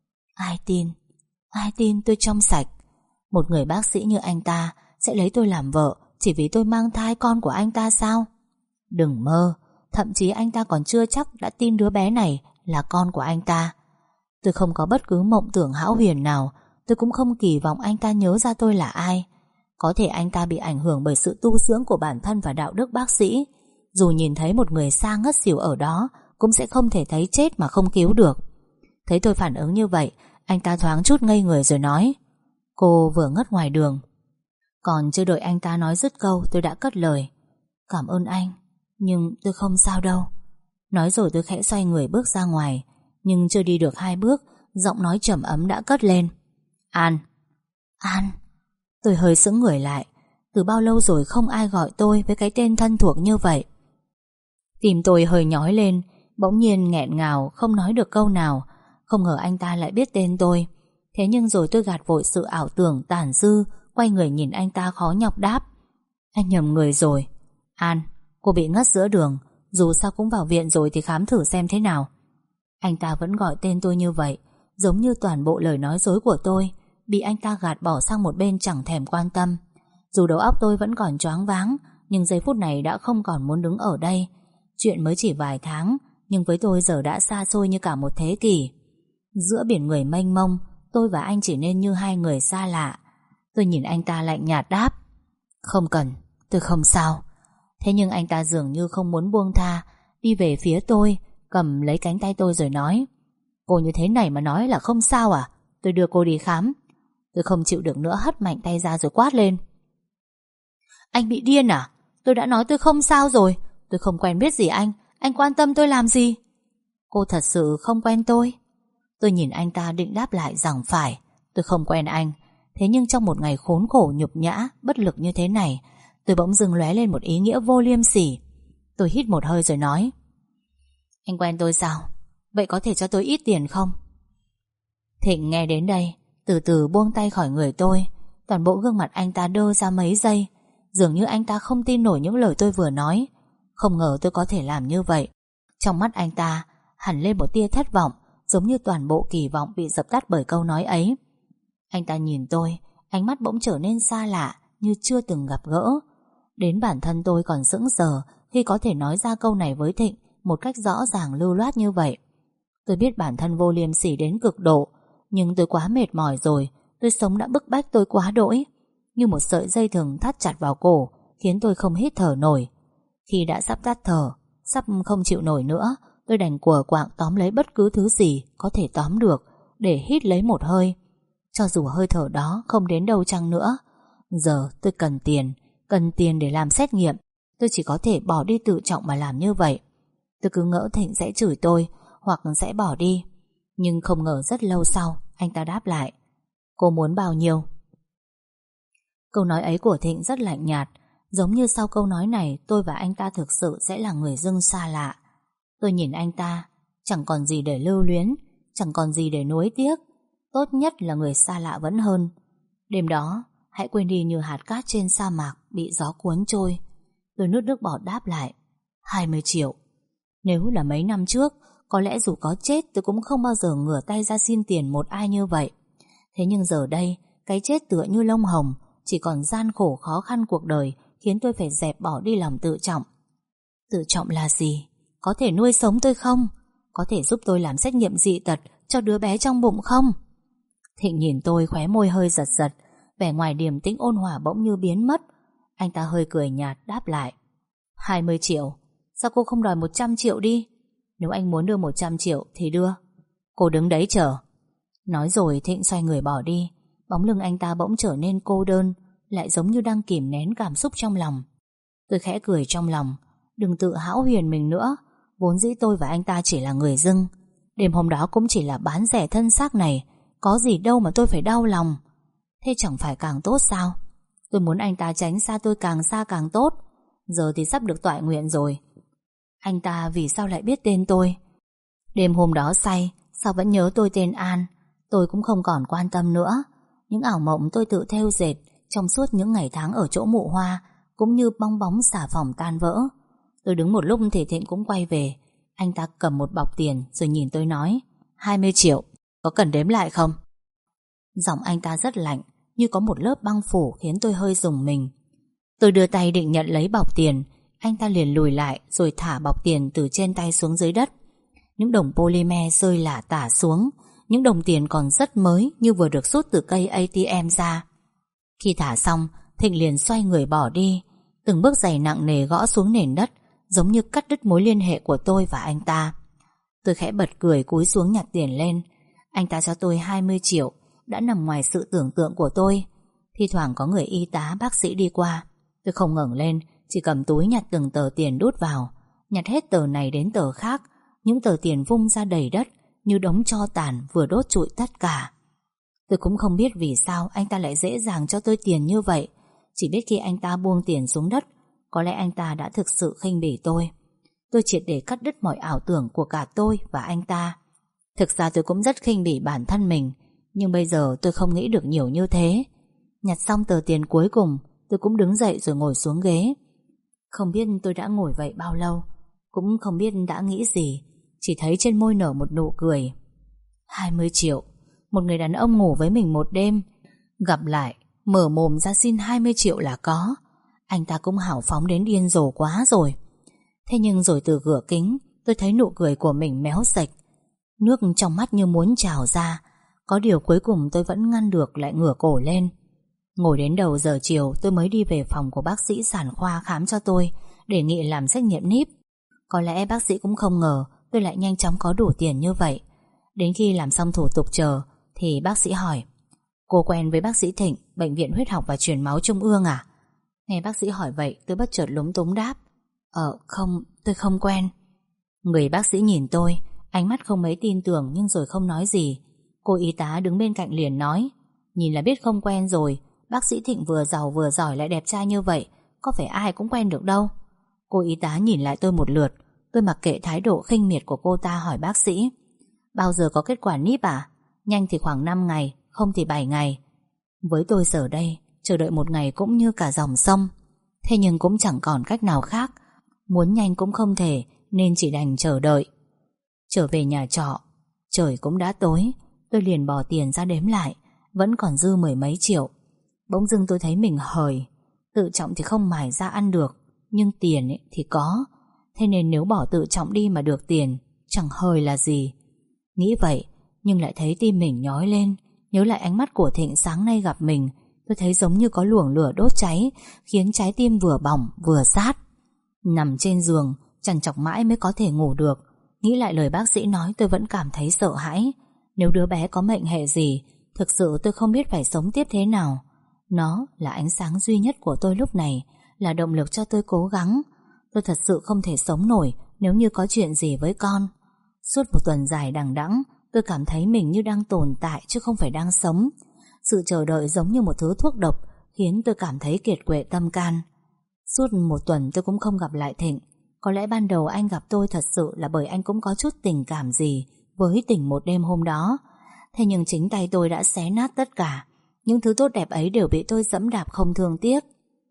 Ai tin tôi trong sạch? Một người bác sĩ như anh ta sẽ lấy tôi làm vợ chỉ vì tôi mang thai con của anh ta sao? Đừng mơ. Thậm chí anh ta còn chưa chắc đã tin đứa bé này là con của anh ta. Tôi không có bất cứ mộng tưởng hão huyền nào. Tôi cũng không kỳ vọng anh ta nhớ ra tôi là ai. Có thể anh ta bị ảnh hưởng bởi sự tu dưỡng của bản thân và đạo đức bác sĩ. Dù nhìn thấy một người xa ngất xỉu ở đó, cũng sẽ không thể thấy chết mà không cứu được. Thấy tôi phản ứng như vậy, anh ta thoáng chút ngây người rồi nói: cô vừa ngất ngoài đường. Còn chưa đợi anh ta nói dứt câu, tôi đã cất lời: Cảm ơn anh, nhưng tôi không sao đâu. Nói rồi tôi khẽ xoay người bước ra ngoài. Nhưng chưa đi được 2 bước, giọng nói trầm ấm đã cất lên: An. An. Tôi hơi sững người lại. Từ bao lâu rồi không ai gọi tôi với cái tên thân thuộc như vậy. Tim tôi hơi nhói lên, bỗng nhiên nghẹn ngào không nói được câu nào. Không ngờ anh ta lại biết tên tôi. Thế nhưng rồi tôi gạt vội sự ảo tưởng tàn dư, quay người nhìn anh ta khó nhọc đáp: Anh nhầm người rồi. An, cô bị ngất giữa đường. Dù sao cũng vào viện rồi thì khám thử xem thế nào. Anh ta vẫn gọi tên tôi như vậy, giống như toàn bộ lời nói dối của tôi bị anh ta gạt bỏ sang một bên chẳng thèm quan tâm. Dù đầu óc tôi vẫn còn choáng váng, nhưng giây phút này đã không còn muốn đứng ở đây. Chuyện mới chỉ vài tháng, nhưng với tôi giờ đã xa xôi như cả một thế kỷ. Giữa biển người mênh mông, tôi và anh chỉ nên như hai người xa lạ. Tôi nhìn anh ta lạnh nhạt đáp: Không cần, tôi không sao. Thế nhưng anh ta dường như không muốn buông tha, đi về phía tôi, cầm lấy cánh tay tôi rồi nói: Cô như thế này mà nói là không sao à? Tôi đưa cô đi khám. Tôi không chịu được nữa, hất mạnh tay ra rồi quát lên: Anh bị điên à? Tôi đã nói tôi không sao rồi. Tôi không quen biết gì anh quan tâm tôi làm gì? Cô thật sự không quen tôi? Tôi nhìn anh ta định đáp lại rằng phải, tôi không quen anh. Thế nhưng trong một ngày khốn khổ nhục nhã, bất lực như thế này, tôi bỗng dưng lóe lên một ý nghĩa vô liêm sỉ. Tôi hít một hơi rồi nói: Anh quen tôi sao? Vậy có thể cho tôi ít tiền không? Thịnh nghe đến đây, từ từ buông tay khỏi người tôi. Toàn bộ gương mặt anh ta đơ ra mấy giây, dường như anh ta không tin nổi những lời tôi vừa nói. Không ngờ tôi có thể làm như vậy. Trong mắt anh ta hẳn lên một tia thất vọng, giống như toàn bộ kỳ vọng bị dập tắt bởi câu nói ấy. Anh ta nhìn tôi, ánh mắt bỗng trở nên xa lạ, như chưa từng gặp gỡ. Đến bản thân tôi còn sững sờ khi có thể nói ra câu này với Thịnh một cách rõ ràng lưu loát như vậy. Tôi biết bản thân vô liêm sỉ đến cực độ, nhưng tôi quá mệt mỏi rồi. Tôi sống đã bức bách tôi quá đỗi, như một sợi dây thừng thắt chặt vào cổ, khiến tôi không hít thở nổi. Khi đã sắp tắt thở, sắp không chịu nổi nữa, tôi đành quờ quạng tóm lấy bất cứ thứ gì có thể tóm được để hít lấy một hơi. Cho dù hơi thở đó không đến đâu chăng nữa, giờ tôi cần tiền để làm xét nghiệm. Tôi chỉ có thể bỏ đi tự trọng mà làm như vậy. Tôi cứ ngỡ Thịnh sẽ chửi tôi hoặc sẽ bỏ đi. Nhưng không ngờ rất lâu sau anh ta đáp lại: Cô muốn bao nhiêu? Câu nói ấy của Thịnh rất lạnh nhạt, giống như sau câu nói này tôi và anh ta thực sự sẽ là người dưng xa lạ. Tôi nhìn anh ta, chẳng còn gì để lưu luyến, chẳng còn gì để nuối tiếc. Tốt nhất là người xa lạ vẫn hơn. Đêm đó hãy quên đi như hạt cát trên sa mạc bị gió cuốn trôi. Tôi nuốt nước bọt đáp lại: 20 triệu. Nếu là mấy năm trước, có lẽ dù có chết tôi cũng không bao giờ ngửa tay ra xin tiền một ai như vậy. Thế nhưng giờ đây, cái chết tựa như lông hồng, chỉ còn gian khổ khó khăn cuộc đời khiến tôi phải dẹp bỏ đi lòng tự trọng. Tự trọng là gì? Có thể nuôi sống tôi không? Có thể giúp tôi làm xét nghiệm dị tật cho đứa bé trong bụng không? Thịnh nhìn tôi, khóe môi hơi giật giật, vẻ ngoài điềm tĩnh ôn hòa bỗng như biến mất. Anh ta hơi cười nhạt đáp lại: 20 triệu. Sao cô không đòi 100 triệu đi? Nếu anh muốn đưa 100 triệu thì đưa. Cô đứng đấy chờ. Nói rồi Thịnh xoay người bỏ đi. Bóng lưng anh ta bỗng trở nên cô đơn, lại giống như đang kìm nén cảm xúc trong lòng. Tôi khẽ cười trong lòng. Đừng tự hão huyền mình nữa. Vốn dĩ tôi và anh ta chỉ là người dưng. Đêm hôm đó cũng chỉ là bán rẻ thân xác này, có gì đâu mà tôi phải đau lòng. Thế chẳng phải càng tốt sao? Tôi muốn anh ta tránh xa tôi càng xa càng tốt. Giờ thì sắp được tọa nguyện rồi. Anh ta vì sao lại biết tên tôi? Đêm hôm đó say, sao vẫn nhớ tôi tên An? Tôi cũng không còn quan tâm nữa. Những ảo mộng tôi tự thêu dệt trong suốt những ngày tháng ở chỗ mụ hoa cũng như bong bóng xà phòng tan vỡ. Tôi đứng một lúc thì Thịnh cũng quay về. Anh ta cầm một bọc tiền rồi nhìn tôi nói: 20 triệu, có cần đếm lại không? Giọng anh ta rất lạnh, như có một lớp băng phủ khiến tôi hơi rùng mình. Tôi đưa tay định nhận lấy bọc tiền. Anh ta liền lùi lại rồi thả bọc tiền từ trên tay xuống dưới đất. Những đồng polymer rơi lả tả xuống. Những đồng tiền còn rất mới, như vừa được rút từ cây ATM ra. Khi thả xong, Thịnh liền xoay người bỏ đi. Từng bước giày nặng nề gõ xuống nền đất, giống như cắt đứt mối liên hệ của tôi và anh ta. Tôi khẽ bật cười cúi xuống nhặt tiền lên. Anh ta cho tôi 20 triệu đã nằm ngoài sự tưởng tượng của tôi. Thi thoảng có người y tá, bác sĩ đi qua. Tôi không ngẩng lên, chỉ cầm túi nhặt từng tờ tiền đút vào. Nhặt hết tờ này đến tờ khác. Những tờ tiền vung ra đầy đất, như đống tro tàn vừa đốt trụi tất cả. Tôi cũng không biết vì sao anh ta lại dễ dàng cho tôi tiền như vậy. Chỉ biết khi anh ta buông tiền xuống đất, có lẽ anh ta đã thực sự khinh bỉ tôi. Tôi triệt để cắt đứt mọi ảo tưởng của cả tôi và anh ta. Thực ra tôi cũng rất khinh bỉ bản thân mình, nhưng bây giờ tôi không nghĩ được nhiều như thế. Nhặt xong tờ tiền cuối cùng, tôi cũng đứng dậy rồi ngồi xuống ghế. Không biết tôi đã ngồi vậy bao lâu, cũng không biết đã nghĩ gì, chỉ thấy trên môi nở một nụ cười. 20 triệu, một người đàn ông ngủ với mình một đêm, gặp lại, mở mồm ra xin 20 triệu là có. Anh ta cũng hào phóng đến điên rồ quá rồi. Thế nhưng rồi từ cửa kính, tôi thấy nụ cười của mình méo sạch. Nước trong mắt như muốn trào ra. Có điều cuối cùng tôi vẫn ngăn được, lại ngửa cổ lên. Ngồi đến đầu giờ chiều, tôi mới đi về phòng của bác sĩ sản khoa khám cho tôi, đề nghị làm xét nghiệm níp. Có lẽ bác sĩ cũng không ngờ tôi lại nhanh chóng có đủ tiền như vậy. Đến khi làm xong thủ tục chờ, thì bác sĩ hỏi: cô quen với bác sĩ Thịnh, bệnh viện huyết học và truyền máu trung ương à? Nghe bác sĩ hỏi vậy, tôi bất chợt lúng túng đáp: không, tôi không quen. Người bác sĩ nhìn tôi, ánh mắt không mấy tin tưởng nhưng rồi không nói gì. Cô y tá đứng bên cạnh liền nói: nhìn là biết không quen rồi, bác sĩ Thịnh vừa giàu vừa giỏi lại đẹp trai như vậy, có phải ai cũng quen được đâu. Cô y tá nhìn lại tôi một lượt. Tôi mặc kệ thái độ khinh miệt của cô ta, hỏi bác sĩ: bao giờ có kết quả níp à? Nhanh thì khoảng 5 ngày, không thì 7 ngày. Với tôi giờ đây, chờ đợi một ngày cũng như cả dòng sông. Thế nhưng cũng chẳng còn cách nào khác. Muốn nhanh cũng không thể, nên chỉ đành chờ đợi. Trở về nhà trọ, trời cũng đã tối. Tôi liền bỏ tiền ra đếm lại, vẫn còn dư 10 mấy triệu. Bỗng dưng tôi thấy mình hời. Tự trọng thì không mài ra ăn được, nhưng tiền thì có. Thế nên nếu bỏ tự trọng đi mà được tiền, chẳng hời là gì. Nghĩ vậy, nhưng lại thấy tim mình nhói lên. Nhớ lại ánh mắt của Thịnh sáng nay gặp mình, tôi thấy giống như có luồng lửa đốt cháy, khiến trái tim vừa bỏng vừa rát. Nằm trên giường, trằn trọc mãi mới có thể ngủ được. Nghĩ lại lời bác sĩ nói, tôi vẫn cảm thấy sợ hãi. Nếu đứa bé có mệnh hệ gì, thực sự tôi không biết phải sống tiếp thế nào. Nó là ánh sáng duy nhất của tôi lúc này, là động lực cho tôi cố gắng. Tôi thật sự không thể sống nổi nếu như có chuyện gì với con. Suốt một tuần dài đằng đẵng, tôi cảm thấy mình như đang tồn tại chứ không phải đang sống. Sự chờ đợi giống như một thứ thuốc độc, khiến tôi cảm thấy kiệt quệ tâm can. Suốt một tuần tôi cũng không gặp lại Thịnh. Có lẽ ban đầu anh gặp tôi thật sự là bởi anh cũng có chút tình cảm gì với tình một đêm hôm đó. Thế nhưng chính tay tôi đã xé nát tất cả. Những thứ tốt đẹp ấy đều bị tôi dẫm đạp không thương tiếc.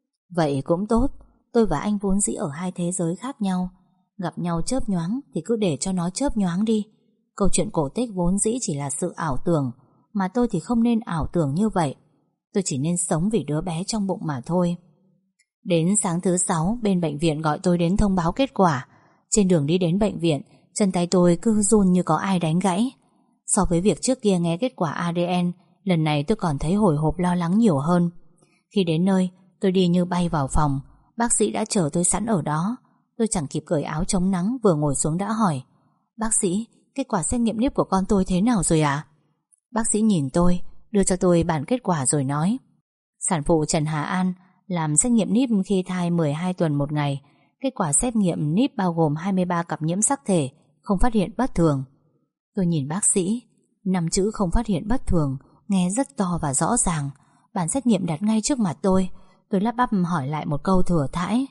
Vậy cũng tốt, tôi và anh vốn dĩ ở hai thế giới khác nhau. Gặp nhau chớp nhoáng thì cứ để cho nó chớp nhoáng đi. Câu chuyện cổ tích vốn dĩ chỉ là sự ảo tưởng, mà tôi thì không nên ảo tưởng như vậy. Tôi chỉ nên sống vì đứa bé trong bụng mà thôi. Đến sáng thứ 6, bên bệnh viện gọi tôi đến thông báo kết quả. Trên đường đi đến bệnh viện, chân tay tôi cứ run như có ai đánh gãy. So với việc trước kia nghe kết quả ADN, lần này tôi còn thấy hồi hộp lo lắng nhiều hơn. Khi đến nơi, tôi đi như bay vào phòng. Bác sĩ đã chờ tôi sẵn ở đó. Tôi chẳng kịp cởi áo chống nắng, vừa ngồi xuống đã hỏi: bác sĩ, kết quả xét nghiệm níp của con tôi thế nào rồi ạ? Bác sĩ nhìn tôi, đưa cho tôi bản kết quả rồi nói: sản phụ Trần Hà An làm xét nghiệm níp khi thai 12 tuần một ngày. Kết quả xét nghiệm níp bao gồm 23 cặp nhiễm sắc thể, không phát hiện bất thường. Tôi nhìn bác sĩ, 5 chữ không phát hiện bất thường nghe rất to và rõ ràng. Bản xét nghiệm đặt ngay trước mặt tôi. Tôi lắp bắp hỏi lại một câu thừa thãi: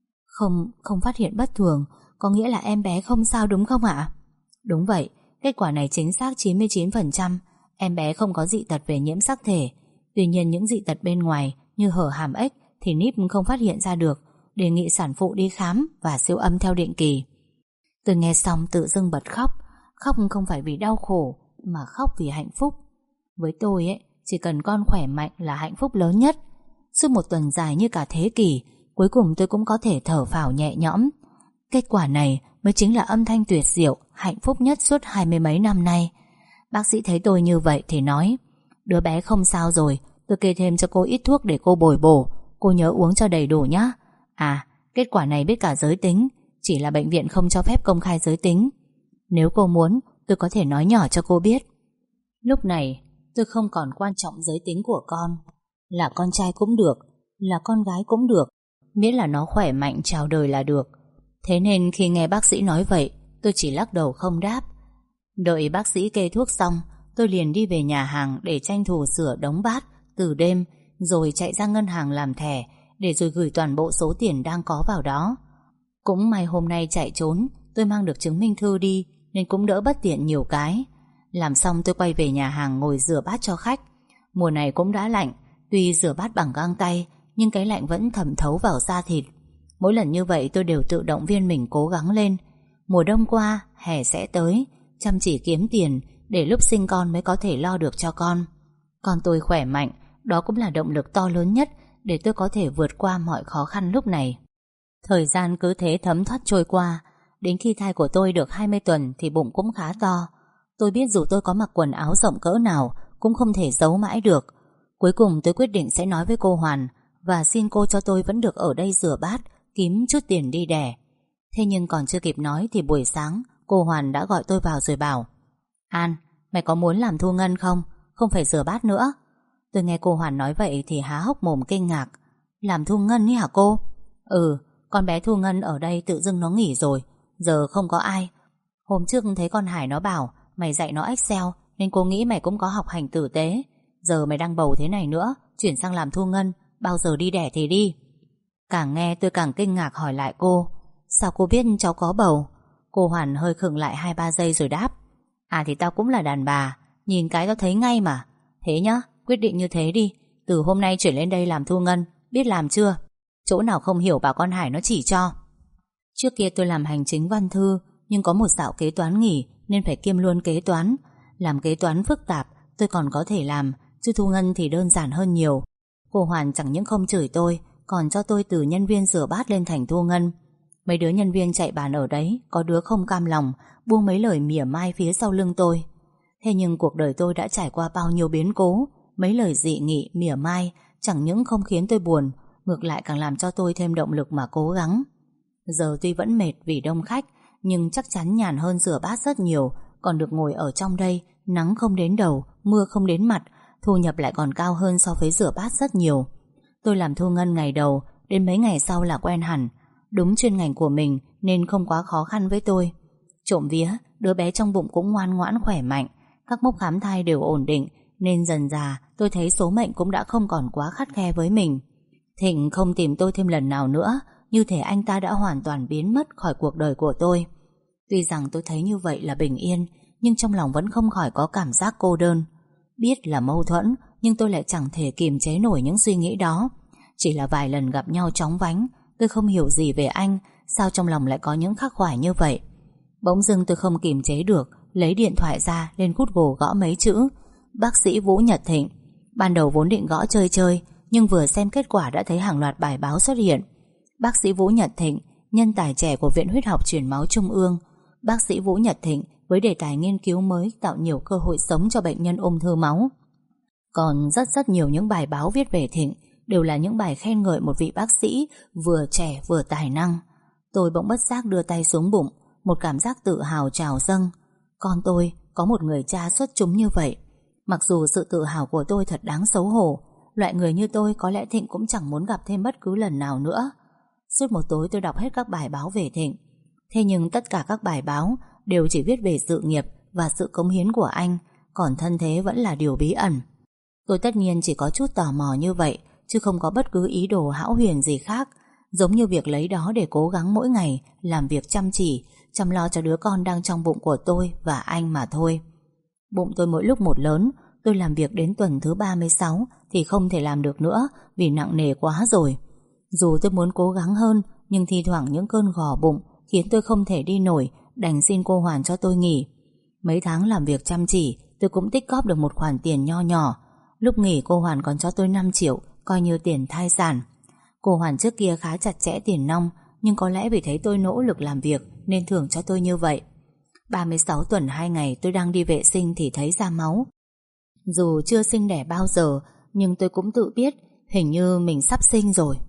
Không phát hiện bất thường có nghĩa là em bé không sao đúng không ạ? Đúng vậy, kết quả này chính xác 99%. Em bé không có dị tật về nhiễm sắc thể. Tuy nhiên những dị tật bên ngoài như hở hàm ếch thì níp không phát hiện ra được. Đề nghị sản phụ đi khám và siêu âm theo định kỳ. Tôi nghe xong tự dưng bật khóc. Khóc không phải vì đau khổ, mà khóc vì hạnh phúc. Với tôi chỉ cần con khỏe mạnh là hạnh phúc lớn nhất. Suốt một tuần dài như cả thế kỷ, cuối cùng tôi cũng có thể thở phào nhẹ nhõm. Kết quả này mới chính là âm thanh tuyệt diệu, hạnh phúc nhất suốt 20 mấy năm nay. Bác sĩ thấy tôi như vậy thì nói: đứa bé không sao rồi, tôi kê thêm cho cô ít thuốc để cô bồi bổ. Cô nhớ uống cho đầy đủ nhé. À, kết quả này biết cả giới tính, chỉ là bệnh viện không cho phép công khai giới tính. Nếu cô muốn, tôi có thể nói nhỏ cho cô biết. Lúc này tôi không còn quan trọng giới tính của con. Là con trai cũng được, là con gái cũng được, miễn là nó khỏe mạnh chào đời là được. Thế nên khi nghe bác sĩ nói vậy, tôi chỉ lắc đầu không đáp. Đợi bác sĩ kê thuốc xong, tôi liền đi về nhà hàng để tranh thủ sửa đống bát từ đêm, rồi chạy ra ngân hàng làm thẻ để rồi gửi toàn bộ số tiền đang có vào đó. Cũng may hôm nay chạy trốn, tôi mang được chứng minh thư đi nên cũng đỡ bất tiện nhiều cái. Làm xong tôi quay về nhà hàng ngồi rửa bát cho khách. Mùa này cũng đã lạnh, tuy rửa bát bằng găng tay nhưng cái lạnh vẫn thẩm thấu vào da thịt. Mỗi lần như vậy tôi đều tự động viên mình cố gắng lên. Mùa đông qua, hè sẽ tới, chăm chỉ kiếm tiền để lúc sinh con mới có thể lo được cho con. Con tôi khỏe mạnh, đó cũng là động lực to lớn nhất để tôi có thể vượt qua mọi khó khăn lúc này. Thời gian cứ thế thấm thoát trôi qua. Đến khi thai của tôi được 20 tuần thì bụng cũng khá to. Tôi biết dù tôi có mặc quần áo rộng cỡ nào cũng không thể giấu mãi được. Cuối cùng tôi quyết định sẽ nói với cô Hoàn và xin cô cho tôi vẫn được ở đây rửa bát, kiếm chút tiền đi đẻ. Thế nhưng còn chưa kịp nói thì buổi sáng cô Hoàn đã gọi tôi vào rồi bảo: An, mày có muốn làm thu ngân không? Không phải rửa bát nữa. Tôi nghe cô Hoàn nói vậy thì há hốc mồm kinh ngạc. Làm thu ngân ý hả cô? Ừ, con bé thu ngân ở đây tự dưng nó nghỉ rồi, giờ không có ai. Hôm trước thấy con Hải nó bảo mày dạy nó Excel nên cô nghĩ mày cũng có học hành tử tế. Giờ mày đang bầu thế này nữa, chuyển sang làm thu ngân, bao giờ đi đẻ thì đi. Càng nghe tôi càng kinh ngạc hỏi lại cô: Sao cô biết cháu có bầu? Cô Hoàn hơi khựng lại 2-3 giây rồi đáp: À thì tao cũng là đàn bà, nhìn cái tao thấy ngay mà. Thế nhá, quyết định như thế đi. Từ hôm nay chuyển lên đây làm thu ngân, biết làm chưa? Chỗ nào không hiểu bảo con Hải nó chỉ cho. Trước kia tôi làm hành chính văn thư, nhưng có một xạo kế toán nghỉ nên phải kiêm luôn kế toán. Làm kế toán phức tạp tôi còn có thể làm, chứ thu ngân thì đơn giản hơn nhiều. Cô Hoàn chẳng những không chửi tôi, còn cho tôi từ nhân viên rửa bát lên thành thu ngân. Mấy đứa nhân viên chạy bàn ở đấy có đứa không cam lòng, buông mấy lời mỉa mai phía sau lưng tôi. Thế nhưng cuộc đời tôi đã trải qua bao nhiêu biến cố, mấy lời dị nghị mỉa mai chẳng những không khiến tôi buồn, ngược lại càng làm cho tôi thêm động lực mà cố gắng. Giờ tuy vẫn mệt vì đông khách, nhưng chắc chắn nhàn hơn rửa bát rất nhiều. Còn được ngồi ở trong đây, nắng không đến đầu, mưa không đến mặt, thu nhập lại còn cao hơn so với rửa bát rất nhiều. Tôi làm thu ngân ngày đầu, đến mấy ngày sau là quen hẳn. Đúng chuyên ngành của mình nên không quá khó khăn với tôi. Trộm vía, đứa bé trong bụng cũng ngoan ngoãn khỏe mạnh, các mốc khám thai đều ổn định, nên dần dà tôi thấy số mệnh cũng đã không còn quá khắt khe với mình. Thịnh không tìm tôi thêm lần nào nữa, như thể anh ta đã hoàn toàn biến mất khỏi cuộc đời của tôi. Tuy rằng tôi thấy như vậy là bình yên, nhưng trong lòng vẫn không khỏi có cảm giác cô đơn. Biết là mâu thuẫn, nhưng tôi lại chẳng thể kiềm chế nổi những suy nghĩ đó. Chỉ là vài lần gặp nhau chóng vánh, tôi không hiểu gì về anh, sao trong lòng lại có những khắc khoải như vậy. Bỗng dưng tôi không kiềm chế được, lấy điện thoại ra lên Google gõ mấy chữ: bác sĩ Vũ Nhật Thịnh. Ban đầu vốn định gõ chơi chơi, nhưng vừa xem kết quả đã thấy hàng loạt bài báo xuất hiện. Bác sĩ Vũ Nhật Thịnh, nhân tài trẻ của Viện Huyết học Truyền máu Trung ương. Bác sĩ Vũ Nhật Thịnh với đề tài nghiên cứu mới tạo nhiều cơ hội sống cho bệnh nhân ung thư máu. Còn rất nhiều những bài báo viết về Thịnh đều là những bài khen ngợi một vị bác sĩ vừa trẻ vừa tài năng. Tôi bỗng bất giác đưa tay xuống bụng, một cảm giác tự hào trào dâng. Con tôi có một người cha xuất chúng như vậy. Mặc dù sự tự hào của tôi thật đáng xấu hổ, loại người như tôi có lẽ Thịnh cũng chẳng muốn gặp thêm bất cứ lần nào nữa. Suốt một tối tôi đọc hết các bài báo về Thịnh. Thế nhưng tất cả các bài báo đều chỉ viết về sự nghiệp và sự cống hiến của anh, còn thân thế vẫn là điều bí ẩn. Tôi tất nhiên chỉ có chút tò mò như vậy, chứ không có bất cứ ý đồ hão huyền gì khác, giống như việc lấy đó để cố gắng mỗi ngày làm việc chăm chỉ, chăm lo cho đứa con đang trong bụng của tôi và anh mà thôi. Bụng tôi mỗi lúc một lớn, tôi làm việc đến tuần thứ 36 thì không thể làm được nữa vì nặng nề quá rồi. Dù tôi muốn cố gắng hơn, nhưng thi thoảng những cơn gò bụng khiến tôi không thể đi nổi, đành xin cô Hoàn cho tôi nghỉ. Mấy tháng làm việc chăm chỉ, tôi cũng tích góp được một khoản tiền nho nhỏ. Lúc nghỉ cô Hoàn còn cho tôi 5 triệu, coi như tiền thai sản. Cô Hoàn trước kia khá chặt chẽ tiền nong, nhưng có lẽ vì thấy tôi nỗ lực làm việc nên thưởng cho tôi như vậy. 36 tuần 2 ngày tôi đang đi vệ sinh thì thấy ra máu. Dù chưa sinh đẻ bao giờ, nhưng tôi cũng tự biết hình như mình sắp sinh rồi.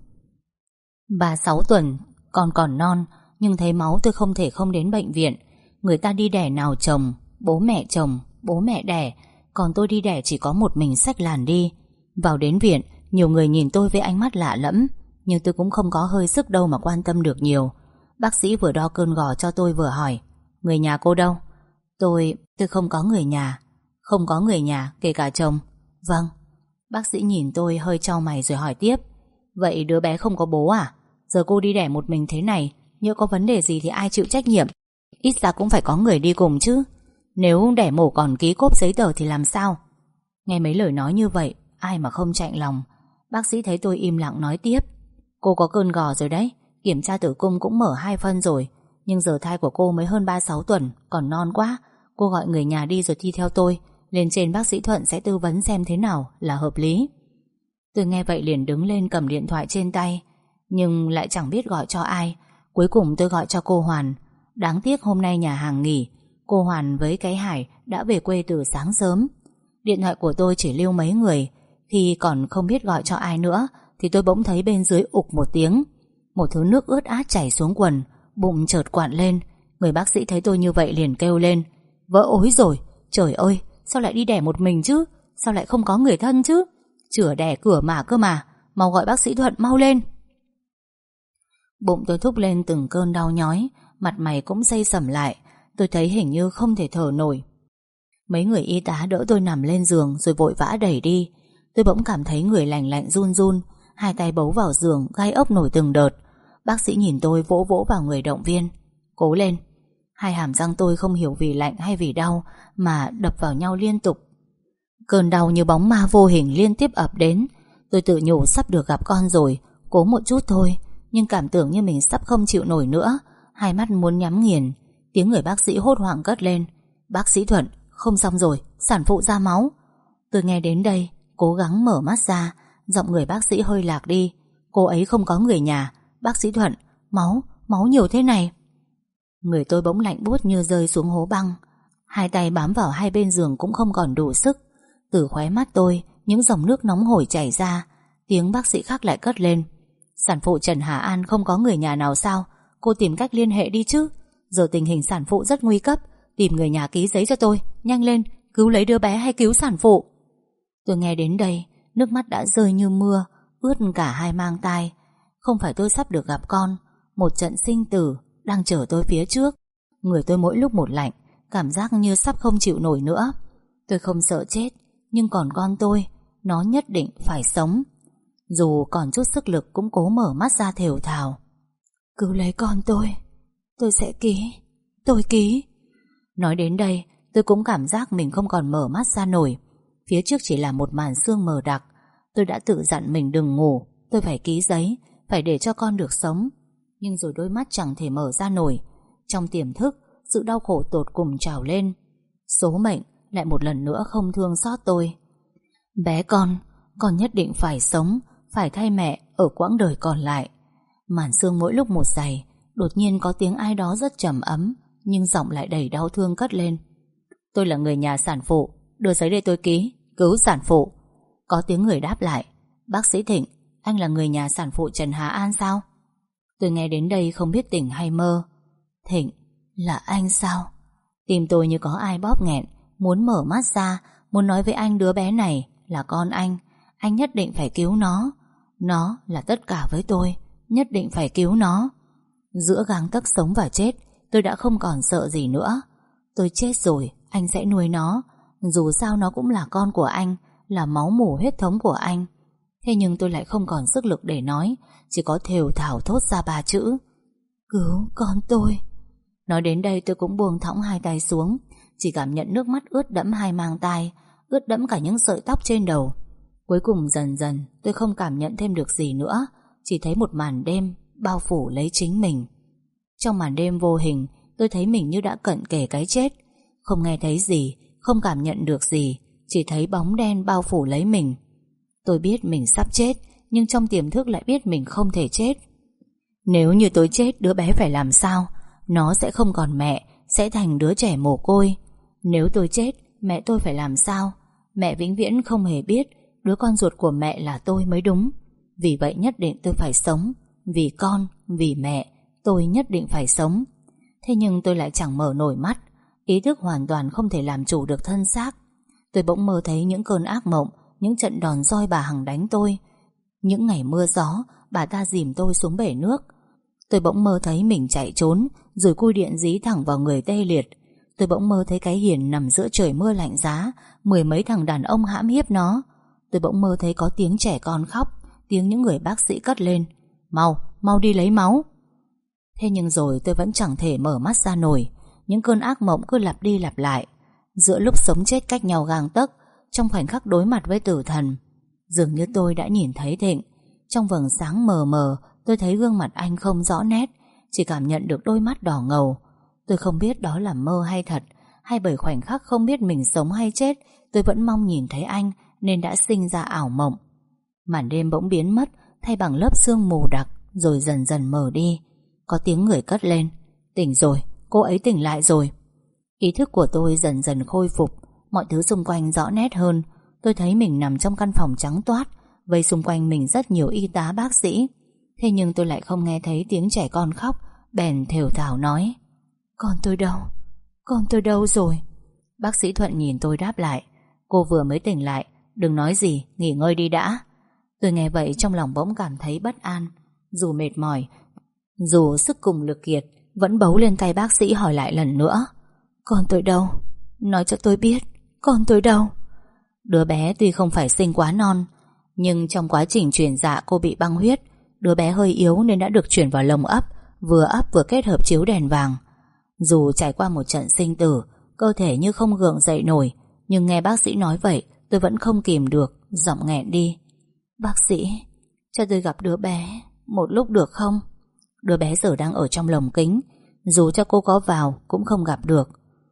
36 tuần, con còn non, nhưng thấy máu tôi không thể không đến bệnh viện. Người ta đi đẻ nào chồng, bố mẹ đẻ, còn tôi đi đẻ chỉ có một mình xách làn đi. Vào đến viện, nhiều người nhìn tôi với ánh mắt lạ lẫm, nhưng tôi cũng không có hơi sức đâu mà quan tâm được nhiều. Bác sĩ vừa đo cơn gò cho tôi vừa hỏi: người nhà cô đâu? Tôi không có người nhà. Không có người nhà, kể cả chồng? Vâng. Bác sĩ nhìn tôi hơi chau mày rồi hỏi tiếp: vậy đứa bé không có bố à? Giờ cô đi đẻ một mình thế này, nhỡ có vấn đề gì thì ai chịu trách nhiệm? Ít ra cũng phải có người đi cùng chứ. Nếu đẻ mổ còn ký cốp giấy tờ thì làm sao? Nghe mấy lời nói như vậy, ai mà không chạnh lòng. Bác sĩ thấy tôi im lặng nói tiếp: cô có cơn gò rồi đấy, kiểm tra tử cung cũng mở 2 phân rồi, nhưng giờ thai của cô mới hơn 36 tuần, còn non quá. Cô gọi người nhà đi rồi đi theo tôi lên trên, bác sĩ Thuận sẽ tư vấn xem thế nào là hợp lý. Tôi nghe vậy liền đứng lên cầm điện thoại trên tay, nhưng lại chẳng biết gọi cho ai. Cuối cùng tôi gọi cho cô Hoàn. Đáng tiếc hôm nay nhà hàng nghỉ, cô Hoàn với cái Hải đã về quê từ sáng sớm. Điện thoại của tôi chỉ lưu mấy người. Khi còn không biết gọi cho ai nữa thì tôi bỗng thấy bên dưới ục một tiếng. Một thứ nước ướt át chảy xuống quần, bụng chợt quặn lên. Người bác sĩ thấy tôi như vậy liền kêu lên: vỡ ối rồi, trời ơi, sao lại đi đẻ một mình chứ? Sao lại không có người thân chứ? Chửa đẻ cửa mà cơ mà, mau gọi bác sĩ Thuận mau lên. Bụng tôi thúc lên từng cơn đau nhói, mặt mày cũng xây sẩm lại. Tôi thấy hình như không thể thở nổi. Mấy người y tá đỡ tôi nằm lên giường rồi vội vã đẩy đi. Tôi bỗng cảm thấy người lạnh lạnh run run, hai tay bấu vào giường, gai ốc nổi từng đợt. Bác sĩ nhìn tôi vỗ vỗ vào người động viên: cố lên. Hai hàm răng tôi không hiểu vì lạnh hay vì đau mà đập vào nhau liên tục. Cơn đau như bóng ma vô hình liên tiếp ập đến. Tôi tự nhủ sắp được gặp con rồi, cố một chút thôi. Nhưng cảm tưởng như mình sắp không chịu nổi nữa, hai mắt muốn nhắm nghiền. Tiếng người bác sĩ hốt hoảng cất lên: bác sĩ Thuận, không xong rồi, sản phụ ra máu. Tôi nghe đến đây cố gắng mở mắt ra. Giọng người bác sĩ hơi lạc đi: cô ấy không có người nhà. Bác sĩ Thuận, máu nhiều thế này. Người tôi bỗng lạnh buốt như rơi xuống hố băng. Hai tay bám vào hai bên giường cũng không còn đủ sức. Từ khóe mắt tôi những dòng nước nóng hổi chảy ra. Tiếng bác sĩ khác lại cất lên: sản phụ Trần Hà An không có người nhà nào sao? Cô tìm cách liên hệ đi chứ. Giờ tình hình sản phụ rất nguy cấp, tìm người nhà ký giấy cho tôi, nhanh lên, cứu lấy đứa bé hay cứu sản phụ. Tôi nghe đến đây, nước mắt đã rơi như mưa, ướt cả hai mang tai. Không phải tôi sắp được gặp con, một trận sinh tử đang chờ tôi phía trước. Người tôi mỗi lúc một lạnh, cảm giác như sắp không chịu nổi nữa. Tôi không sợ chết, nhưng còn con tôi, nó nhất định phải sống. Dù còn chút sức lực cũng cố mở mắt ra thều thào: cứu lấy con tôi sẽ ký, tôi ký. Nói đến đây, tôi cũng cảm giác mình không còn mở mắt ra nổi. Phía trước chỉ là một màn sương mờ đặc. Tôi đã tự dặn mình đừng ngủ, tôi phải ký giấy, phải để cho con được sống. Nhưng rồi đôi mắt chẳng thể mở ra nổi. Trong tiềm thức, sự đau khổ tột cùng trào lên. Số mệnh lại một lần nữa không thương xót tôi. Bé con nhất định phải sống, phải thay mẹ ở quãng đời còn lại. Màn sương mỗi lúc một dày. Đột nhiên có tiếng ai đó rất trầm ấm, nhưng giọng lại đầy đau thương cất lên: tôi là người nhà sản phụ, đưa giấy đây tôi ký, cứu sản phụ. Có tiếng người đáp lại: bác sĩ Thịnh, anh là người nhà sản phụ Trần Hà An sao? Tôi nghe đến đây không biết tỉnh hay mơ. Thịnh, là anh sao? Tim tôi như có ai bóp nghẹn, muốn mở mắt ra, muốn nói với anh đứa bé này là con anh nhất định phải cứu nó. Nó là tất cả với tôi, nhất định phải cứu nó. Giữa gang tấc sống và chết, tôi đã không còn sợ gì nữa. Tôi chết rồi, anh sẽ nuôi nó. Dù sao nó cũng là con của anh, là máu mủ huyết thống của anh. Thế nhưng tôi lại không còn sức lực để nói, chỉ có thều thào thốt ra 3 chữ: cứu con tôi. Nói đến đây tôi cũng buông thõng hai tay xuống, chỉ cảm nhận nước mắt ướt đẫm hai mang tai, ướt đẫm cả những sợi tóc trên đầu. Cuối cùng dần dần tôi không cảm nhận thêm được gì nữa, chỉ thấy một màn đêm bao phủ lấy chính mình. Trong màn đêm vô hình, tôi thấy mình như đã cận kề cái chết. Không nghe thấy gì, không cảm nhận được gì, chỉ thấy bóng đen bao phủ lấy mình. Tôi biết mình sắp chết, nhưng trong tiềm thức lại biết mình không thể chết. Nếu như tôi chết, đứa bé phải làm sao? Nó sẽ không còn mẹ, sẽ thành đứa trẻ mồ côi. Nếu tôi chết, mẹ tôi phải làm sao? Mẹ vĩnh viễn không hề biết đứa con ruột của mẹ là tôi mới đúng. Vì vậy nhất định tôi phải sống. Vì con, vì mẹ, tôi nhất định phải sống. Thế nhưng tôi lại chẳng mở nổi mắt. Ý thức hoàn toàn không thể làm chủ được thân xác. Tôi bỗng mơ thấy những cơn ác mộng, những trận đòn roi bà Hằng đánh tôi. Những ngày mưa gió, bà ta dìm tôi xuống bể nước. Tôi bỗng mơ thấy mình chạy trốn, rồi cui điện dí thẳng vào người tê liệt. Tôi bỗng mơ thấy cái Hiền nằm giữa trời mưa lạnh giá, mười mấy thằng đàn ông hãm hiếp nó. Tôi bỗng mơ thấy có tiếng trẻ con khóc, tiếng những người bác sĩ cất lên: Mau, mau đi lấy máu. Thế nhưng rồi tôi vẫn chẳng thể mở mắt ra nổi. Những cơn ác mộng cứ lặp đi lặp lại. Giữa lúc sống chết cách nhau gang tấc, trong khoảnh khắc đối mặt với tử thần, dường như tôi đã nhìn thấy Thịnh. Trong vầng sáng mờ mờ, tôi thấy gương mặt anh không rõ nét, chỉ cảm nhận được đôi mắt đỏ ngầu. Tôi không biết đó là mơ hay thật, hay bởi khoảnh khắc không biết mình sống hay chết, tôi vẫn mong nhìn thấy anh nên đã sinh ra ảo mộng. Màn đêm bỗng biến mất, thay bằng lớp sương mù đặc, rồi dần dần mờ đi. Có tiếng người cất lên: Tỉnh rồi, cô ấy tỉnh lại rồi. Ý thức của tôi dần dần khôi phục, mọi thứ xung quanh rõ nét hơn. Tôi thấy mình nằm trong căn phòng trắng toát, vây xung quanh mình rất nhiều y tá bác sĩ. Thế nhưng tôi lại không nghe thấy tiếng trẻ con khóc, bèn thều thào nói: Con tôi đâu? Con tôi đâu rồi? Bác sĩ Thuận nhìn tôi đáp lại: Cô vừa mới tỉnh lại, đừng nói gì, nghỉ ngơi đi đã. Tôi nghe vậy trong lòng bỗng cảm thấy bất an. Dù mệt mỏi, dù sức cùng lực kiệt, vẫn bấu lên tay bác sĩ hỏi lại lần nữa: Con tôi đâu? Nói cho tôi biết, con tôi đâu? Đứa bé tuy không phải sinh quá non, nhưng trong quá trình truyền dạ cô bị băng huyết. Đứa bé hơi yếu nên đã được chuyển vào lồng ấp vừa kết hợp chiếu đèn vàng. Dù trải qua một trận sinh tử, cơ thể như không gượng dậy nổi, nhưng nghe bác sĩ nói vậy, tôi vẫn không kìm được, giọng nghẹn đi: Bác sĩ, cho tôi gặp đứa bé một lúc được không? Đứa bé giờ đang ở trong lồng kính, dù cho cô có vào cũng không gặp được.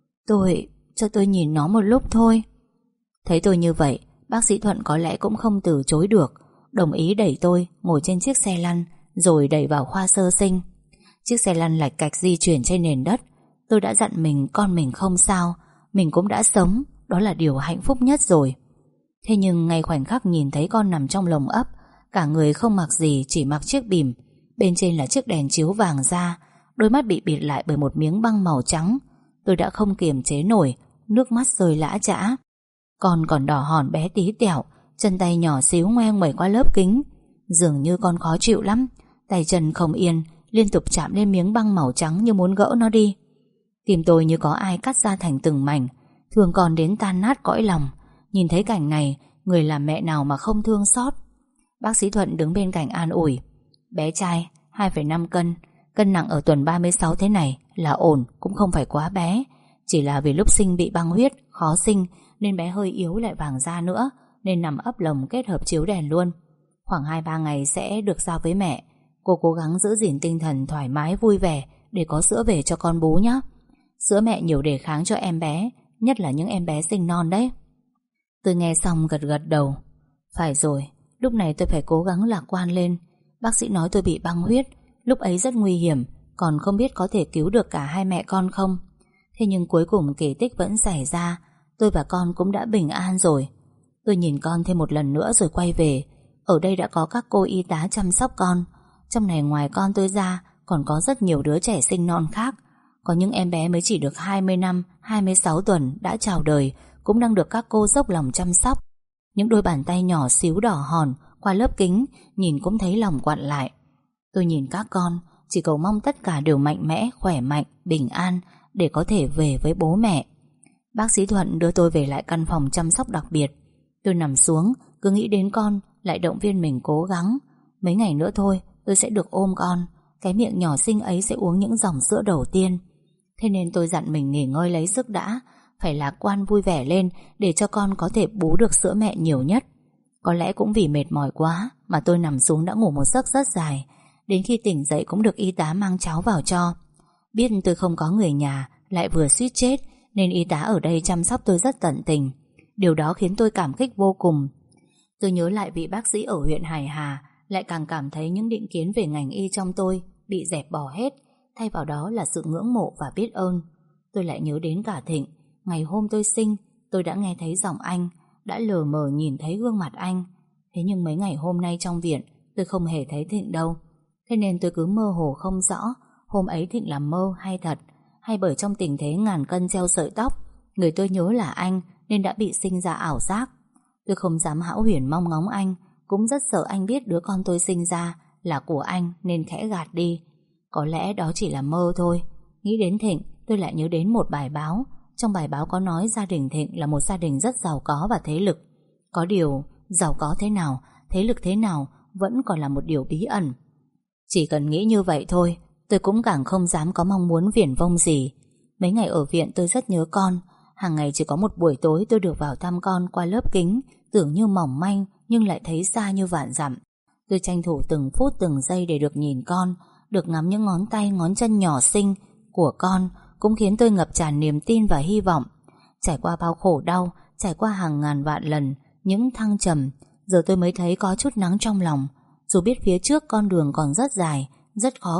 Cho tôi nhìn nó một lúc thôi. Thấy tôi như vậy, bác sĩ Thuận có lẽ cũng không từ chối được, đồng ý đẩy tôi ngồi trên chiếc xe lăn, rồi đẩy vào khoa sơ sinh. Chiếc xe lăn lạch cạch di chuyển trên nền đất. Tôi đã dặn mình con mình không sao, mình cũng đã sống, đó là điều hạnh phúc nhất rồi. Thế nhưng ngay khoảnh khắc nhìn thấy con nằm trong lồng ấp, cả người không mặc gì, chỉ mặc chiếc bìm, bên trên là chiếc đèn chiếu vàng da, đôi mắt bị bịt lại bởi một miếng băng màu trắng, tôi đã không kiềm chế nổi, nước mắt rơi lã chã. Con còn đỏ hòn bé tí tẹo, chân tay nhỏ xíu ngoeng mẩy qua lớp kính. Dường như con khó chịu lắm, tay chân không yên, liên tục chạm lên miếng băng màu trắng như muốn gỡ nó đi. Tim tôi như có ai cắt ra thành từng mảnh, thương con đến tan nát cõi lòng. Nhìn thấy cảnh này, người làm mẹ nào mà không thương xót. Bác sĩ Thuận đứng bên cạnh an ủi: Bé trai 2,5 cân, cân nặng ở tuần 36 thế này là ổn, cũng không phải quá bé. Chỉ là vì lúc sinh bị băng huyết, khó sinh, nên bé hơi yếu lại vàng da nữa, nên nằm ấp lồng kết hợp chiếu đèn luôn. Khoảng 2-3 ngày sẽ được giao với mẹ. Cô cố gắng giữ gìn tinh thần thoải mái vui vẻ để có sữa về cho con bú nhé. Sữa mẹ nhiều đề kháng cho em bé, nhất là những em bé sinh non đấy. Tôi nghe xong gật gật đầu. Phải rồi, lúc này tôi phải cố gắng lạc quan lên. Bác sĩ nói tôi bị băng huyết, lúc ấy rất nguy hiểm, còn không biết có thể cứu được cả hai mẹ con không. Thế nhưng cuối cùng kỳ tích vẫn xảy ra, tôi và con cũng đã bình an rồi. Tôi nhìn con thêm một lần nữa rồi quay về. Ở đây đã có các cô y tá chăm sóc con. Trong này ngoài con tôi ra, còn có rất nhiều đứa trẻ sinh non khác. Có những em bé mới chỉ được 20 năm, 26 tuần đã chào đời, cũng đang được các cô dốc lòng chăm sóc. Những đôi bàn tay nhỏ xíu đỏ hòn qua lớp kính, nhìn cũng thấy lòng quặn lại. Tôi nhìn các con, chỉ cầu mong tất cả đều mạnh mẽ, khỏe mạnh, bình an để có thể về với bố mẹ. Bác sĩ Thuận đưa tôi về lại căn phòng chăm sóc đặc biệt. Tôi nằm xuống, cứ nghĩ đến con, lại động viên mình cố gắng. Mấy ngày nữa thôi, tôi sẽ được ôm con. Cái miệng nhỏ xinh ấy sẽ uống những dòng sữa đầu tiên. Thế nên tôi dặn mình nghỉ ngơi lấy sức đã, phải lạc quan vui vẻ lên để cho con có thể bú được sữa mẹ nhiều nhất. Có lẽ cũng vì mệt mỏi quá mà tôi nằm xuống đã ngủ một giấc rất dài. Đến khi tỉnh dậy cũng được y tá mang cháo vào cho. Biết tôi không có người nhà, lại vừa suýt chết, nên y tá ở đây chăm sóc tôi rất tận tình. Điều đó khiến tôi cảm kích vô cùng. Tôi nhớ lại vị bác sĩ ở huyện Hải Hà, lại càng cảm thấy những định kiến về ngành y trong tôi bị dẹp bỏ hết, thay vào đó là sự ngưỡng mộ và biết ơn. Tôi lại nhớ đến cả Thịnh. Ngày hôm tôi sinh, tôi đã nghe thấy giọng anh, đã lờ mờ nhìn thấy gương mặt anh. Thế nhưng mấy ngày hôm nay trong viện, tôi không hề thấy Thịnh đâu. Thế nên tôi cứ mơ hồ không rõ hôm ấy Thịnh là mơ hay thật, hay bởi trong tình thế ngàn cân treo sợi tóc, người tôi nhớ là anh nên đã bị sinh ra ảo giác. Tôi không dám hão huyền mong ngóng anh, cũng rất sợ anh biết đứa con tôi sinh ra là của anh nên khẽ gạt đi. Có lẽ đó chỉ là mơ thôi. Nghĩ đến Thịnh, tôi lại nhớ đến một bài báo. Trong bài báo có nói gia đình Thịnh là một gia đình rất giàu có và thế lực. Có điều, giàu có thế nào, thế lực thế nào vẫn còn là một điều bí ẩn. Chỉ cần nghĩ như vậy thôi, tôi cũng càng không dám có mong muốn viển vông gì. Mấy ngày ở viện tôi rất nhớ con. Hàng ngày chỉ có một buổi tối tôi được vào thăm con qua lớp kính, tưởng như mỏng manh nhưng lại thấy xa như vạn dặm. Tôi tranh thủ từng phút từng giây để được nhìn con, được ngắm những ngón tay ngón chân nhỏ xinh của con, cũng khiến tôi ngập tràn niềm tin và hy vọng. Trải qua bao khổ đau, trải qua hàng ngàn vạn lần những thăng trầm, giờ tôi mới thấy có chút nắng trong lòng. Dù biết phía trước con đường còn rất dài, rất khó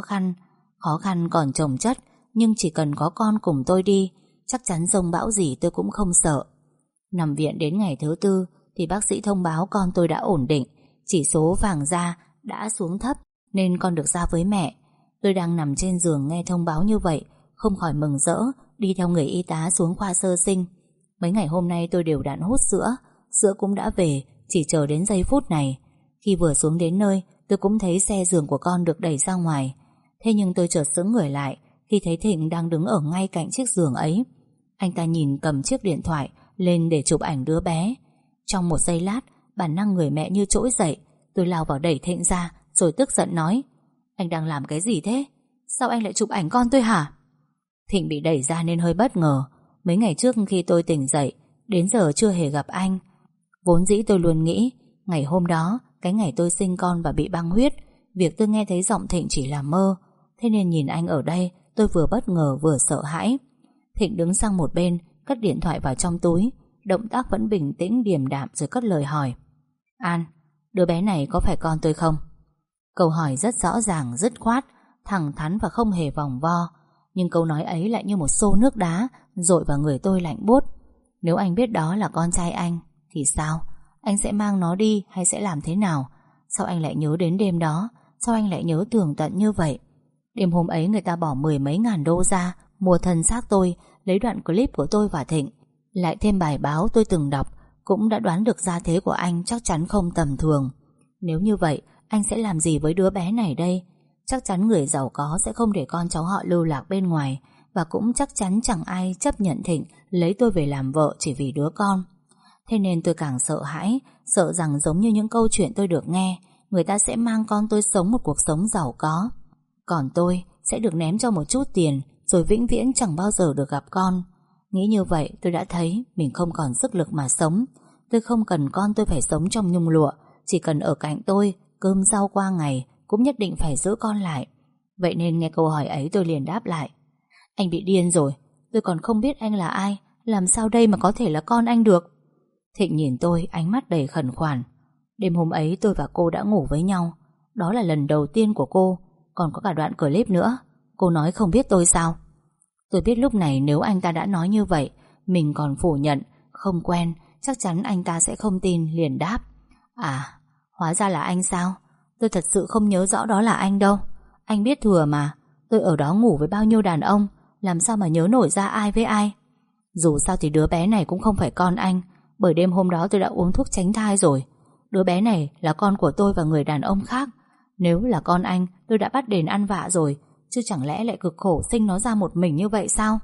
khăn còn chồng chất, nhưng chỉ cần có con cùng tôi đi, chắc chắn giông bão gì tôi cũng không sợ. Nằm viện đến ngày thứ 4 thì bác sĩ thông báo con tôi đã ổn định, chỉ số vàng da đã xuống thấp nên con được ra với mẹ. Tôi đang nằm trên giường nghe thông báo như vậy, không khỏi mừng rỡ, đi theo người y tá xuống khoa sơ sinh. Mấy ngày hôm nay tôi đều đặn hút sữa, sữa cũng đã về, chỉ chờ đến giây phút này. Khi vừa xuống đến nơi, tôi cũng thấy xe giường của con được đẩy ra ngoài. Thế nhưng tôi chợt sững người lại khi thấy Thịnh đang đứng ở ngay cạnh chiếc giường ấy. Anh ta nhìn cầm chiếc điện thoại lên để chụp ảnh đứa bé. Trong một giây lát, bản năng người mẹ như trỗi dậy. Tôi lao vào đẩy Thịnh ra, rồi tức giận nói: anh đang làm cái gì thế? Sao anh lại chụp ảnh con tôi hả? Thịnh bị đẩy ra nên hơi bất ngờ. Mấy ngày trước khi tôi tỉnh dậy, đến giờ chưa hề gặp anh. Vốn dĩ tôi luôn nghĩ ngày hôm đó, cái ngày tôi sinh con và bị băng huyết, việc tôi nghe thấy giọng Thịnh chỉ là mơ. Thế nên nhìn anh ở đây, tôi vừa bất ngờ vừa sợ hãi. Thịnh đứng sang một bên, cất điện thoại vào trong túi, động tác vẫn bình tĩnh điềm đạm, rồi cất lời hỏi: An, đứa bé này có phải con tôi không? Câu hỏi rất rõ ràng, dứt khoát, thẳng thắn và không hề vòng vo. Nhưng câu nói ấy lại như một xô nước đá dội vào người tôi lạnh buốt. Nếu anh biết đó là con trai anh thì sao? Anh sẽ mang nó đi hay sẽ làm thế nào? Sao anh lại nhớ đến đêm đó? Sao anh lại nhớ tường tận như vậy? Đêm hôm ấy người ta bỏ 10 mấy ngàn đô ra mua thân xác tôi, lấy đoạn clip của tôi và Thịnh, lại thêm bài báo tôi từng đọc, cũng đã đoán được gia thế của anh chắc chắn không tầm thường. Nếu như vậy, anh sẽ làm gì với đứa bé này đây? Chắc chắn người giàu có sẽ không để con cháu họ lưu lạc bên ngoài, và cũng chắc chắn chẳng ai chấp nhận Thịnh lấy tôi về làm vợ chỉ vì đứa con. Thế nên tôi càng sợ hãi, sợ rằng giống như những câu chuyện tôi được nghe, người ta sẽ mang con tôi sống một cuộc sống giàu có, còn tôi sẽ được ném cho một chút tiền, rồi vĩnh viễn chẳng bao giờ được gặp con. Nghĩ như vậy tôi đã thấy mình không còn sức lực mà sống. Tôi không cần con tôi phải sống trong nhung lụa, chỉ cần ở cạnh tôi, cơm rau qua ngày, cũng nhất định phải giữ con lại. Vậy nên nghe câu hỏi ấy tôi liền đáp lại: anh bị điên rồi, tôi còn không biết anh là ai, làm sao đây mà có thể là con anh được? Thịnh nhìn tôi, ánh mắt đầy khẩn khoản. Đêm hôm ấy tôi và cô đã ngủ với nhau. Đó là lần đầu tiên của cô. Còn có cả đoạn clip nữa. Cô nói không biết tôi sao? Tôi biết lúc này nếu anh ta đã nói như vậy, mình còn phủ nhận, không quen, chắc chắn anh ta sẽ không tin, liền đáp: à, hóa ra là anh sao? Tôi thật sự không nhớ rõ đó là anh đâu. Anh biết thừa mà, tôi ở đó ngủ với bao nhiêu đàn ông, làm sao mà nhớ nổi ra ai với ai. Dù sao thì đứa bé này cũng không phải con anh, bởi đêm hôm đó tôi đã uống thuốc tránh thai rồi. Đứa bé này là con của tôi và người đàn ông khác. Nếu là con anh, tôi đã bắt đền ăn vạ rồi, chứ chẳng lẽ lại cực khổ sinh nó ra một mình như vậy sao?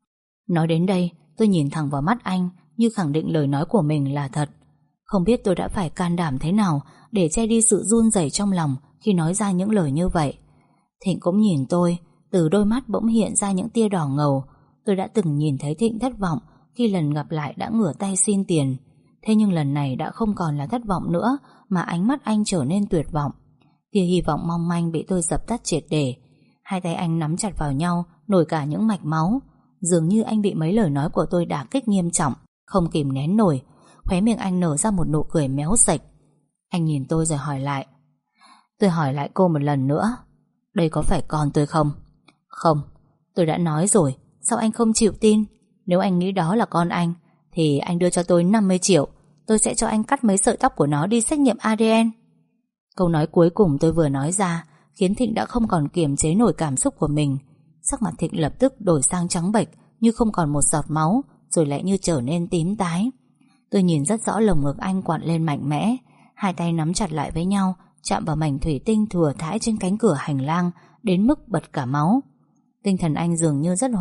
Nói đến đây, tôi nhìn thẳng vào mắt anh, như khẳng định lời nói của mình là thật. Không biết tôi đã phải can đảm thế nào để che đi sự run rẩy trong lòng khi nói ra những lời như vậy. Thịnh cũng nhìn tôi, từ đôi mắt bỗng hiện ra những tia đỏ ngầu. Tôi đã từng nhìn thấy Thịnh thất vọng khi lần gặp lại đã ngửa tay xin tiền. Thế nhưng lần này đã không còn là thất vọng nữa, mà ánh mắt anh trở nên tuyệt vọng. Tia hy vọng mong manh bị tôi dập tắt triệt để. Hai tay anh nắm chặt vào nhau, nổi cả những mạch máu. Dường như anh bị mấy lời nói của tôi đả kích nghiêm trọng, không kìm nén nổi. Khóe miệng anh nở ra một nụ cười méo sạch. Anh nhìn tôi rồi hỏi lại: tôi hỏi lại cô một lần nữa, đây có phải con tôi không? Không, tôi đã nói rồi, sao anh không chịu tin? Nếu anh nghĩ đó là con anh thì anh đưa cho tôi 50 triệu, tôi sẽ cho anh cắt mấy sợi tóc của nó đi xét nghiệm ADN. Câu nói cuối cùng tôi vừa nói ra khiến Thịnh đã không còn kiềm chế nổi cảm xúc của mình. Sắc mặt Thịnh lập tức đổi sang trắng bệch, như không còn một giọt máu, rồi lại như trở nên tím tái. Tôi nhìn rất rõ lồng ngực anh quặn lên mạnh mẽ. hai tay nắm chặt lại với nhau, chạm vào mảnh thủy tinh thừa thãi trên cánh cửa hành lang, đến mức bật cả máu. Tinh thần anh dường như rất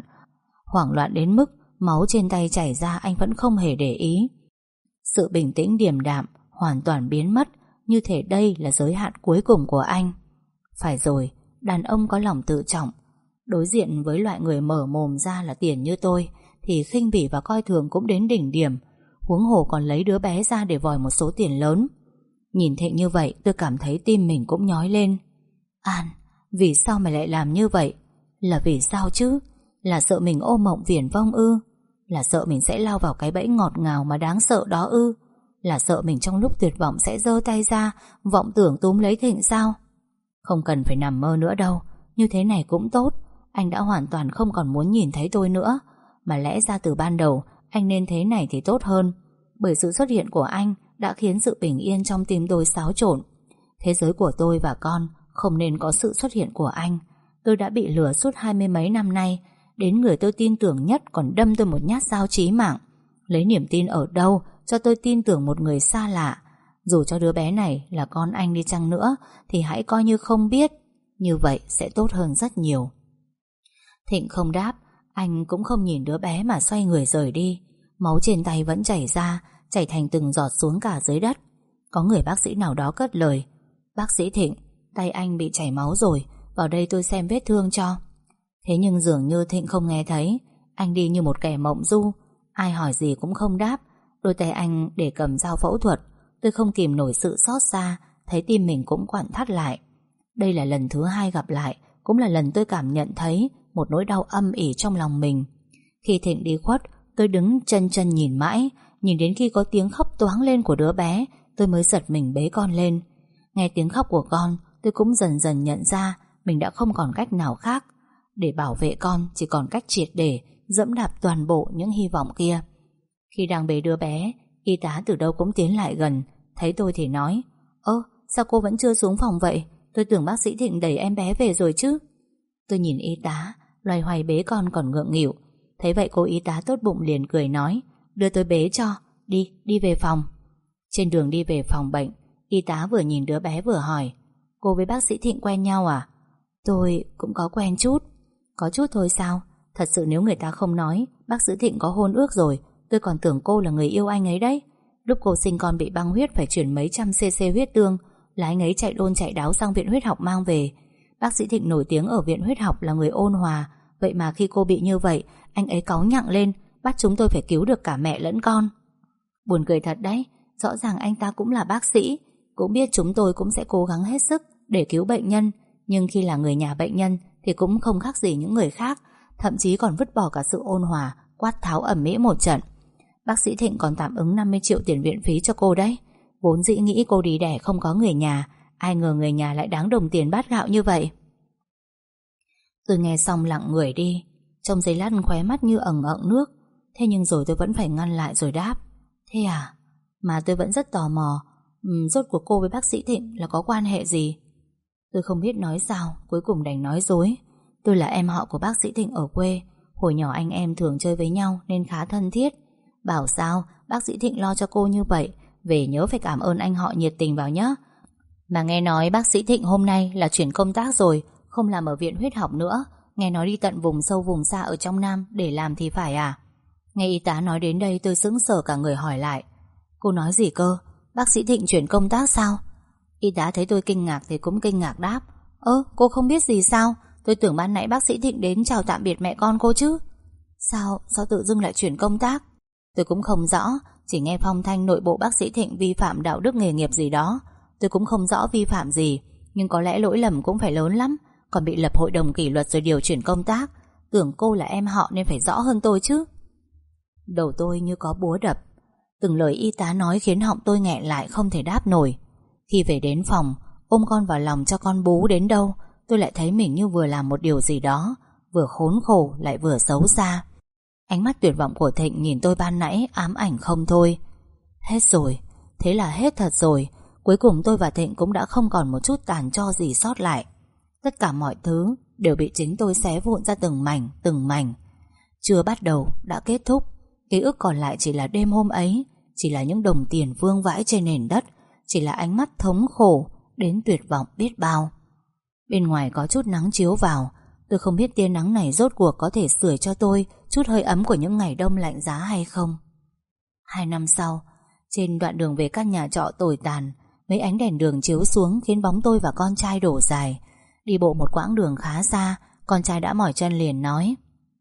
hoảng loạn đến mức máu trên tay chảy ra anh vẫn không hề để ý. Sự bình tĩnh điềm đạm hoàn toàn biến mất, như thể đây là giới hạn cuối cùng của anh. Phải rồi, đàn ông có lòng tự trọng, đối diện với loại người mở mồm ra là tiền như tôi thì khinh bỉ và coi thường cũng đến đỉnh điểm, huống hồ còn lấy đứa bé ra để vòi một số tiền lớn. Nhìn Thịnh như vậy tôi cảm thấy tim mình cũng nhói lên. An, vì sao mày lại làm như vậy? Là vì sao chứ? Là sợ mình ôm mộng viển vông ư? Là sợ mình sẽ lao vào cái bẫy ngọt ngào mà đáng sợ đó ư? Là sợ mình trong lúc tuyệt vọng sẽ giơ tay ra vọng tưởng túm lấy Thịnh sao? Không cần phải nằm mơ nữa đâu, như thế này cũng tốt. Anh đã hoàn toàn không còn muốn nhìn thấy tôi nữa. Mà lẽ ra từ ban đầu anh nên thế này thì tốt hơn, bởi sự xuất hiện của anh đã khiến sự bình yên trong tim tôi xáo trộn. Thế giới của tôi và con không nên có sự xuất hiện của anh. Tôi đã bị lừa suốt 20 mấy năm nay, đến người tôi tin tưởng nhất còn đâm tôi một nhát dao chí mạng. Lấy niềm tin ở đâu cho tôi tin tưởng một người xa lạ? Dù cho đứa bé này là con anh đi chăng nữa thì hãy coi như không biết. Như vậy sẽ tốt hơn rất nhiều. Thịnh không đáp. Anh cũng không nhìn đứa bé mà xoay người rời đi. Máu trên tay vẫn chảy ra, chảy thành từng giọt xuống cả dưới đất. Có người bác sĩ nào đó cất lời: "Bác sĩ Thịnh, tay anh bị chảy máu rồi, vào đây tôi xem vết thương cho." Thế nhưng dường như Thịnh không nghe thấy. Anh đi như một kẻ mộng du, ai hỏi gì cũng không đáp. Đôi tay anh để cầm dao phẫu thuật. Tôi không kìm nổi sự xót xa, thấy tim mình cũng quặn thắt lại. Đây là lần thứ hai gặp lại, cũng là lần tôi cảm nhận thấy một nỗi đau âm ỉ trong lòng mình. Khi Thịnh đi khuất, tôi đứng chân nhìn mãi, nhìn đến khi có tiếng khóc toáng lên của đứa bé, tôi mới giật mình bế con lên. Nghe tiếng khóc của con, tôi cũng dần dần nhận ra mình đã không còn cách nào khác. Để bảo vệ con chỉ còn cách triệt để dẫm đạp toàn bộ những hy vọng kia. Khi đang bế đứa bé, y tá từ đâu cũng tiến lại gần. Thấy tôi thì nói: "Ơ, sao cô vẫn chưa xuống phòng vậy? Tôi tưởng bác sĩ Thịnh đẩy em bé về rồi chứ." Tôi nhìn y tá, loay hoay bế con còn ngượng nghịu. Thấy vậy cô y tá tốt bụng liền cười nói: "Đưa tôi bế cho, đi về phòng." Trên đường đi về phòng bệnh, y tá vừa nhìn đứa bé vừa hỏi: "Cô với bác sĩ Thịnh quen nhau à?" "Tôi cũng có quen chút." "Có chút thôi sao? Thật sự nếu người ta không nói bác sĩ Thịnh có hôn ước rồi, tôi còn tưởng cô là người yêu anh ấy đấy. Lúc cô sinh con bị băng huyết phải chuyển mấy trăm cc huyết tương, là anh ấy chạy đôn chạy đáo sang viện huyết học mang về. Bác sĩ Thịnh nổi tiếng ở viện huyết học là người ôn hòa. Vậy mà khi cô bị như vậy, anh ấy cáu nhặng lên, bắt chúng tôi phải cứu được cả mẹ lẫn con." Buồn cười thật đấy. Rõ ràng anh ta cũng là bác sĩ, cũng biết chúng tôi cũng sẽ cố gắng hết sức để cứu bệnh nhân, nhưng khi là người nhà bệnh nhân thì cũng không khác gì những người khác, thậm chí còn vứt bỏ cả sự ôn hòa, quát tháo ầm ĩ một trận. Bác sĩ Thịnh còn tạm ứng 50 triệu tiền viện phí cho cô đấy. Vốn dĩ nghĩ cô đi đẻ không có người nhà, ai ngờ người nhà lại đáng đồng tiền bát gạo như vậy. Tôi nghe xong lặng người đi, trong giây lát khóe mắt như ẩn ẩn nước. Thế nhưng rồi tôi vẫn phải ngăn lại rồi đáp: "Thế à? Mà tôi vẫn rất tò mò, rốt cuộc cô với bác sĩ Thịnh là có quan hệ gì?" Tôi không biết nói sao, cuối cùng đành nói dối. Tôi là em họ của bác sĩ Thịnh ở quê. Hồi nhỏ anh em thường chơi với nhau nên khá thân thiết. Bảo sao bác sĩ Thịnh lo cho cô như vậy, về nhớ phải cảm ơn anh họ nhiệt tình vào nhé. Mà nghe nói bác sĩ Thịnh hôm nay là chuyển công tác rồi, không làm ở viện huyết học nữa. Nghe nói đi tận vùng sâu vùng xa ở trong Nam để làm thì phải à? Nghe y tá nói đến đây tôi sững sờ cả người hỏi lại: "Cô nói gì cơ? Bác sĩ Thịnh chuyển công tác sao?" Y tá thấy tôi kinh ngạc thì cũng kinh ngạc đáp: Cô không biết gì sao? Tôi tưởng ban nãy bác sĩ Thịnh đến chào tạm biệt mẹ con cô chứ." Sao tự dưng lại chuyển công tác?" Tôi cũng không rõ, chỉ nghe phong thanh nội bộ bác sĩ Thịnh vi phạm đạo đức nghề nghiệp gì đó. Tôi cũng không rõ vi phạm gì, nhưng có lẽ lỗi lầm cũng phải lớn lắm, còn bị lập hội đồng kỷ luật rồi điều chuyển công tác. Tưởng cô là em họ nên phải rõ hơn tôi chứ. Đầu tôi như có búa đập. Từng lời y tá nói khiến họng tôi nghẹn lại không thể đáp nổi. Khi về đến phòng, ôm con vào lòng cho con bú đến đâu, tôi lại thấy mình như vừa làm một điều gì đó, vừa khốn khổ lại vừa xấu xa. Ánh mắt tuyệt vọng của Thịnh nhìn tôi ban nãy ám ảnh không thôi. Hết rồi, thế là hết thật rồi. Cuối cùng tôi và Thịnh cũng đã không còn một chút tàn tro gì sót lại. Tất cả mọi thứ đều bị chính tôi xé vụn ra từng mảnh. Chưa bắt đầu đã kết thúc. Ký ức còn lại chỉ là đêm hôm ấy, chỉ là những đồng tiền vương vãi trên nền đất, chỉ là ánh mắt thống khổ đến tuyệt vọng biết bao. Bên ngoài có chút nắng chiếu vào. Tôi không biết tia nắng này rốt cuộc có thể sưởi cho tôi chút hơi ấm của những ngày đông lạnh giá hay không. 2 năm sau, trên đoạn đường về căn nhà trọ tồi tàn, mấy ánh đèn đường chiếu xuống khiến bóng tôi và con trai đổ dài. Đi bộ một quãng đường khá xa, con trai đã mỏi chân liền nói: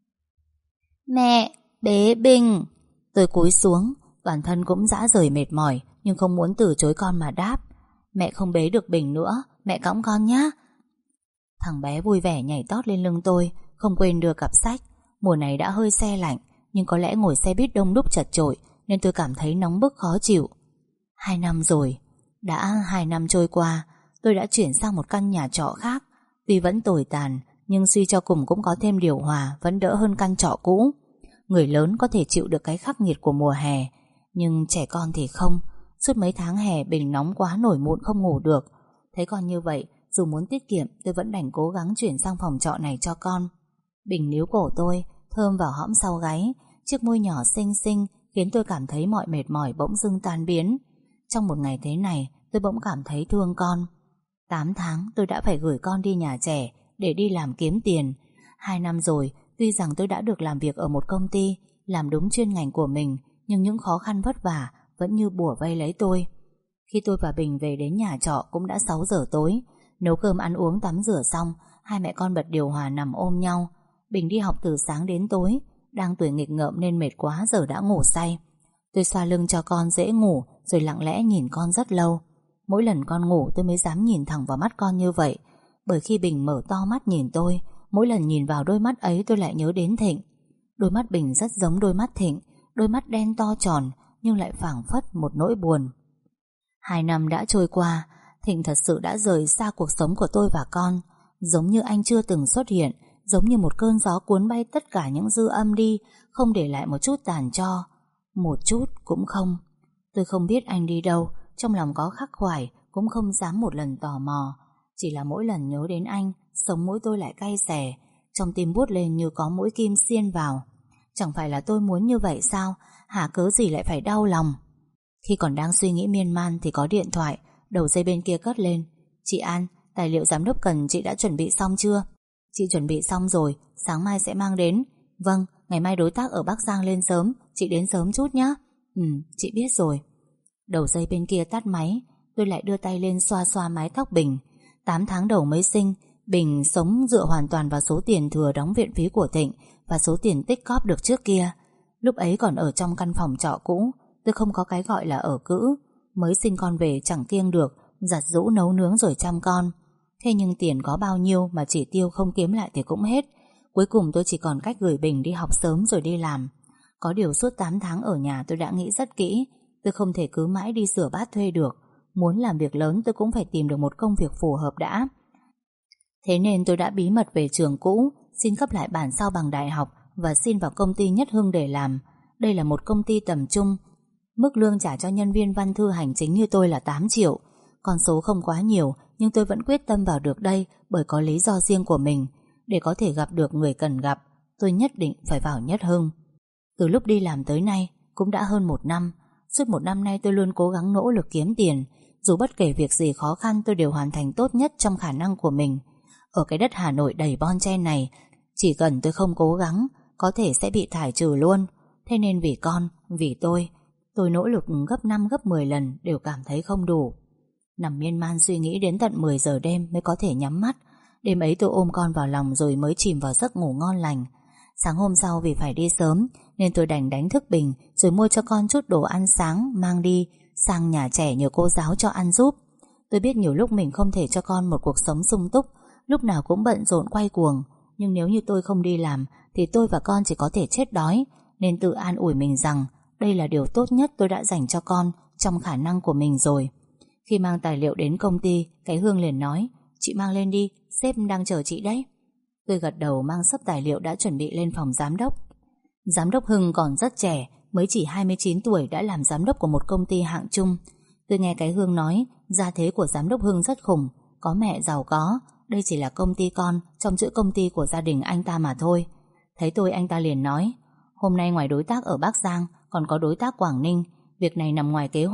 "Mẹ, bế Bình." Tôi cúi xuống, toàn thân cũng rã rời mệt mỏi, nhưng không muốn từ chối con mà đáp: "Mẹ không bế được Bình nữa, mẹ cõng con nhé." Thằng bé vui vẻ nhảy tót lên lưng tôi, không quên đưa cặp sách. Mùa này đã hơi se lạnh, nhưng có lẽ ngồi xe buýt đông đúc chật chội nên tôi cảm thấy nóng bức khó chịu. 2 năm rồi. Đã 2 năm trôi qua, tôi đã chuyển sang một căn nhà trọ khác. Tuy vẫn tồi tàn, nhưng suy cho cùng cũng có thêm điều hòa, vẫn đỡ hơn căn trọ cũ. Người lớn có thể chịu được cái khắc nghiệt của mùa hè, nhưng trẻ con thì không. Suốt mấy tháng hè Bình nóng quá nổi mụn không ngủ được. Thấy con như vậy, dù muốn tiết kiệm, tôi vẫn đành cố gắng chuyển sang phòng trọ này cho con. Bình níu cổ tôi, thơm vào hõm sau gáy, chiếc môi nhỏ xinh xinh khiến tôi cảm thấy mọi mệt mỏi bỗng dưng tan biến. Trong một ngày thế này, tôi bỗng cảm thấy thương con. 8 tháng tôi đã phải gửi con đi nhà trẻ để đi làm kiếm tiền. 2 năm rồi, tuy rằng tôi đã được làm việc ở một công ty, làm đúng chuyên ngành của mình, nhưng những khó khăn vất vả vẫn như bủa vây lấy tôi. Khi tôi và Bình về đến nhà trọ cũng đã 6 giờ tối. Nấu cơm ăn uống tắm rửa xong, hai mẹ con bật điều hòa nằm ôm nhau. Bình đi học từ sáng đến tối, đang tuổi nghịch ngợm nên mệt quá giờ đã ngủ say. Tôi xoa lưng cho con dễ ngủ, rồi lặng lẽ nhìn con rất lâu. Mỗi lần con ngủ tôi mới dám nhìn thẳng vào mắt con như vậy, bởi khi Bình mở to mắt nhìn tôi, mỗi lần nhìn vào đôi mắt ấy tôi lại nhớ đến Thịnh. Đôi mắt Bình rất giống đôi mắt Thịnh, đôi mắt đen to tròn nhưng lại phảng phất một nỗi buồn. 2 năm đã trôi qua, Thịnh thật sự đã rời xa cuộc sống của tôi và con. Giống như anh chưa từng xuất hiện, giống như một cơn gió cuốn bay tất cả những dư âm đi, không để lại một chút tàn tro. Một chút cũng không. Tôi không biết anh đi đâu, trong lòng có khắc khoải, cũng không dám một lần tò mò. Chỉ là mỗi lần nhớ đến anh, sống mũi tôi lại cay xè, trong tim buốt lên như có mũi kim xiên vào. Chẳng phải là tôi muốn như vậy sao? Hả, cớ gì lại phải đau lòng? Khi còn đang suy nghĩ miên man thì có điện thoại. Đầu dây bên kia cất lên: "Chị An, tài liệu giám đốc cần chị đã chuẩn bị xong chưa?" "Chị chuẩn bị xong rồi, sáng mai sẽ mang đến." "Vâng, ngày mai đối tác ở Bắc Giang lên sớm, chị đến sớm chút nhé." Chị biết rồi." Đầu dây bên kia tắt máy. Tôi lại đưa tay lên xoa xoa mái tóc Bình. 8 tháng đầu mới sinh, Bình sống dựa hoàn toàn vào số tiền thừa đóng viện phí của Thịnh và số tiền tích cóp được trước kia. Lúc ấy còn ở trong căn phòng trọ cũ, tôi không có cái gọi là ở cữ. Mới sinh con về chẳng kiêng được, giặt giũ nấu nướng rồi chăm con. Thế nhưng tiền có bao nhiêu mà chỉ tiêu không kiếm lại thì cũng hết. Cuối cùng tôi chỉ còn cách gửi Bình đi học sớm rồi đi làm. Có điều suốt 8 tháng ở nhà tôi đã nghĩ rất kỹ. Tôi không thể cứ mãi đi rửa bát thuê được. Muốn làm việc lớn tôi cũng phải tìm được một công việc phù hợp đã. Thế nên tôi đã bí mật về trường cũ, xin cấp lại bản sao bằng đại học và xin vào công ty Nhất Hưng để làm. Đây là một công ty tầm trung. Mức lương trả cho nhân viên văn thư hành chính như tôi là 8 triệu. Con số không quá nhiều, nhưng tôi vẫn quyết tâm vào được đây bởi có lý do riêng của mình. Để có thể gặp được người cần gặp, tôi nhất định phải vào Nhất Hưng. Từ lúc đi làm tới nay cũng đã hơn 1 năm. Suốt 1 năm nay tôi luôn cố gắng nỗ lực kiếm tiền. Dù bất kể việc gì khó khăn tôi đều hoàn thành tốt nhất trong khả năng của mình. Ở cái đất Hà Nội đầy bon chen này, chỉ cần tôi không cố gắng, có thể sẽ bị thải trừ luôn. Thế nên vì con, vì tôi nỗ lực gấp 5 gấp 10 lần đều cảm thấy không đủ. Nằm miên man suy nghĩ đến tận 10 giờ đêm mới có thể nhắm mắt. Đêm ấy tôi ôm con vào lòng rồi mới chìm vào giấc ngủ ngon lành. Sáng hôm sau vì phải đi sớm nên tôi đành đánh thức Bình rồi mua cho con chút đồ ăn sáng mang đi sang nhà trẻ nhờ cô giáo cho ăn giúp. Tôi biết nhiều lúc mình không thể cho con một cuộc sống sung túc, lúc nào cũng bận rộn quay cuồng. Nhưng nếu như tôi không đi làm thì tôi và con chỉ có thể chết đói. Nên tự an ủi mình rằng đây là điều tốt nhất tôi đã dành cho con trong khả năng của mình rồi. Khi mang tài liệu đến công ty, cái Hương liền nói: "Chị mang lên đi, sếp đang chờ chị đấy." Tôi gật đầu mang xấp tài liệu đã chuẩn bị lên phòng giám đốc. Giám đốc Hưng còn rất trẻ, mới chỉ 29 tuổi đã làm giám đốc của một công ty hạng trung. Tôi nghe cái Hương nói gia thế của giám đốc Hưng rất khủng, có mẹ giàu có, đây chỉ là công ty con trong chuỗi công ty của gia đình anh ta mà thôi. Thấy tôi anh ta liền nói: "Hôm nay ngoài đối tác ở Bắc Giang còn có đối tác Quảng Ninh. Việc này nằm ngoài kế hoạch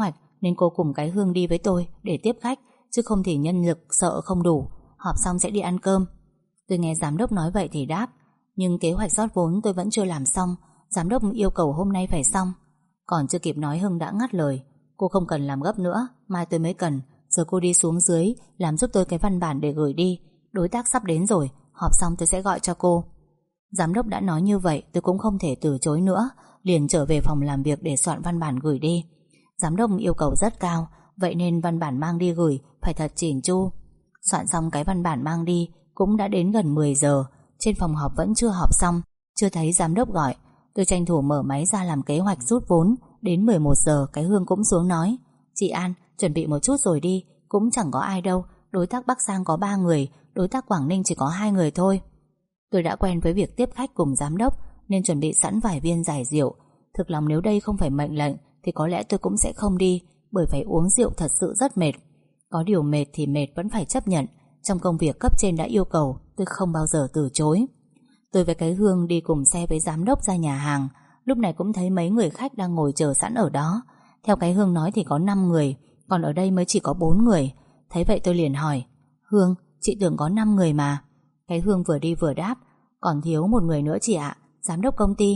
nên cô cùng cái Hương đi với tôi để tiếp khách, chứ không thì nhân lực sợ không đủ. Họp xong sẽ đi ăn cơm. Tôi nghe giám đốc nói vậy thì đáp, nhưng kế hoạch rót vốn tôi vẫn chưa làm xong. Giám đốc yêu cầu hôm nay phải xong. Còn chưa kịp nói Hưng đã ngắt lời. Cô không cần làm gấp nữa, mai tôi mới cần. Giờ cô đi xuống dưới làm giúp tôi cái văn bản để gửi đi. Đối tác sắp đến rồi, họp xong tôi sẽ gọi cho cô. Giám đốc đã nói như vậy, tôi cũng không thể từ chối nữa, liền trở về phòng làm việc để soạn văn bản gửi đi. Giám đốc yêu cầu rất cao, vậy nên văn bản mang đi gửi phải thật chỉn chu. Soạn xong cái văn bản mang đi cũng đã đến gần 10 giờ. Trên phòng họp vẫn chưa họp xong, chưa thấy giám đốc gọi. Tôi tranh thủ mở máy ra làm kế hoạch rút vốn. Đến 11 giờ cái Hương cũng xuống nói, chị An, chuẩn bị một chút rồi đi, cũng chẳng có ai đâu. Đối tác Bắc Giang có 3 người, đối tác Quảng Ninh chỉ có 2 người thôi. Tôi đã quen với việc tiếp khách cùng giám đốc nên chuẩn bị sẵn vài viên giải rượu. Thực lòng nếu đây không phải mệnh lệnh thì có lẽ tôi cũng sẽ không đi, bởi phải uống rượu thật sự rất mệt. Có điều mệt thì mệt vẫn phải chấp nhận. Trong công việc cấp trên đã yêu cầu, tôi không bao giờ từ chối. Tôi với cái Hương đi cùng xe với giám đốc ra nhà hàng. Lúc này cũng thấy mấy người khách đang ngồi chờ sẵn ở đó. Theo cái Hương nói thì có 5 người, còn ở đây mới chỉ có 4 người. Thấy vậy tôi liền hỏi, Hương, chị tưởng có 5 người mà. Cái Hương vừa đi vừa đáp, còn thiếu một người nữa chị ạ, giám đốc công ty.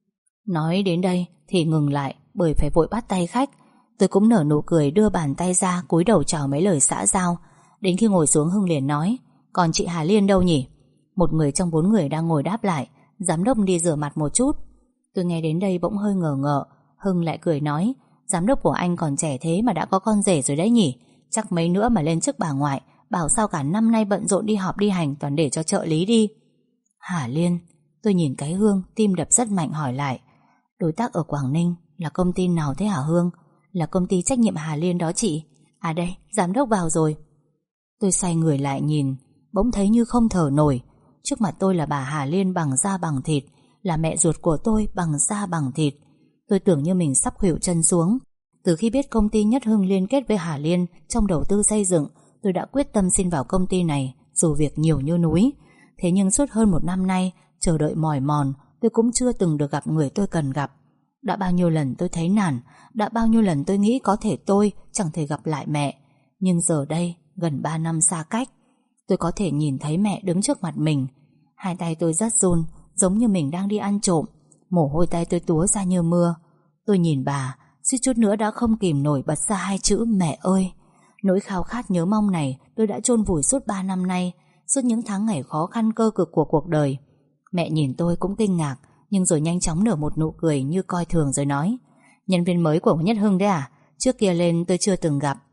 Nói đến đây thì ngừng lại, bởi phải vội bắt tay khách. Tôi cũng nở nụ cười đưa bàn tay ra, cúi đầu chào mấy lời xã giao. Đến khi ngồi xuống Hưng liền nói, còn chị Hà Liên đâu nhỉ? Một người trong 4 người đang ngồi đáp lại, giám đốc đi rửa mặt một chút. Tôi nghe đến đây bỗng hơi ngờ ngợ. Hưng lại cười nói, giám đốc của anh còn trẻ thế mà đã có con rể rồi đấy nhỉ? Chắc mấy nữa mà lên chức bà ngoại, bảo sao cả năm nay bận rộn đi họp đi hành toàn để cho trợ lý đi. Hà Liên. Tôi nhìn cái Hương, tim đập rất mạnh hỏi lại, đối tác ở Quảng Ninh là công ty nào thế hả Hương? Là công ty trách nhiệm Hà Liên đó chị. À đây, giám đốc vào rồi. Tôi xoay người lại nhìn, bỗng thấy như không thở nổi. Trước mặt tôi là bà Hà Liên bằng da bằng thịt, là mẹ ruột của tôi bằng da bằng thịt. Tôi tưởng như mình sắp khuỵu chân xuống. Từ khi biết công ty Nhất Hưng liên kết với Hà Liên trong đầu tư xây dựng, tôi đã quyết tâm xin vào công ty này, dù việc nhiều như núi. Thế nhưng suốt hơn 1 năm nay chờ đợi mỏi mòn, tôi cũng chưa từng được gặp người tôi cần gặp. Đã bao nhiêu lần tôi thấy nản, đã bao nhiêu lần tôi nghĩ có thể tôi chẳng thể gặp lại mẹ. Nhưng giờ đây, gần 3 năm xa cách, tôi có thể nhìn thấy mẹ đứng trước mặt mình. Hai tay tôi rất run, giống như mình đang đi ăn trộm. Mồ hôi tay tôi túa ra như mưa. Tôi nhìn bà, suýt chút nữa đã không kìm nổi bật ra 2 chữ mẹ ơi. Nỗi khao khát nhớ mong này tôi đã chôn vùi suốt 3 năm nay, suốt những tháng ngày khó khăn cơ cực của cuộc đời. Mẹ nhìn tôi cũng kinh ngạc, nhưng rồi nhanh chóng nở một nụ cười như coi thường rồi nói, nhân viên mới của Nhất Hưng đấy à? Trước kia lên tôi chưa từng gặp.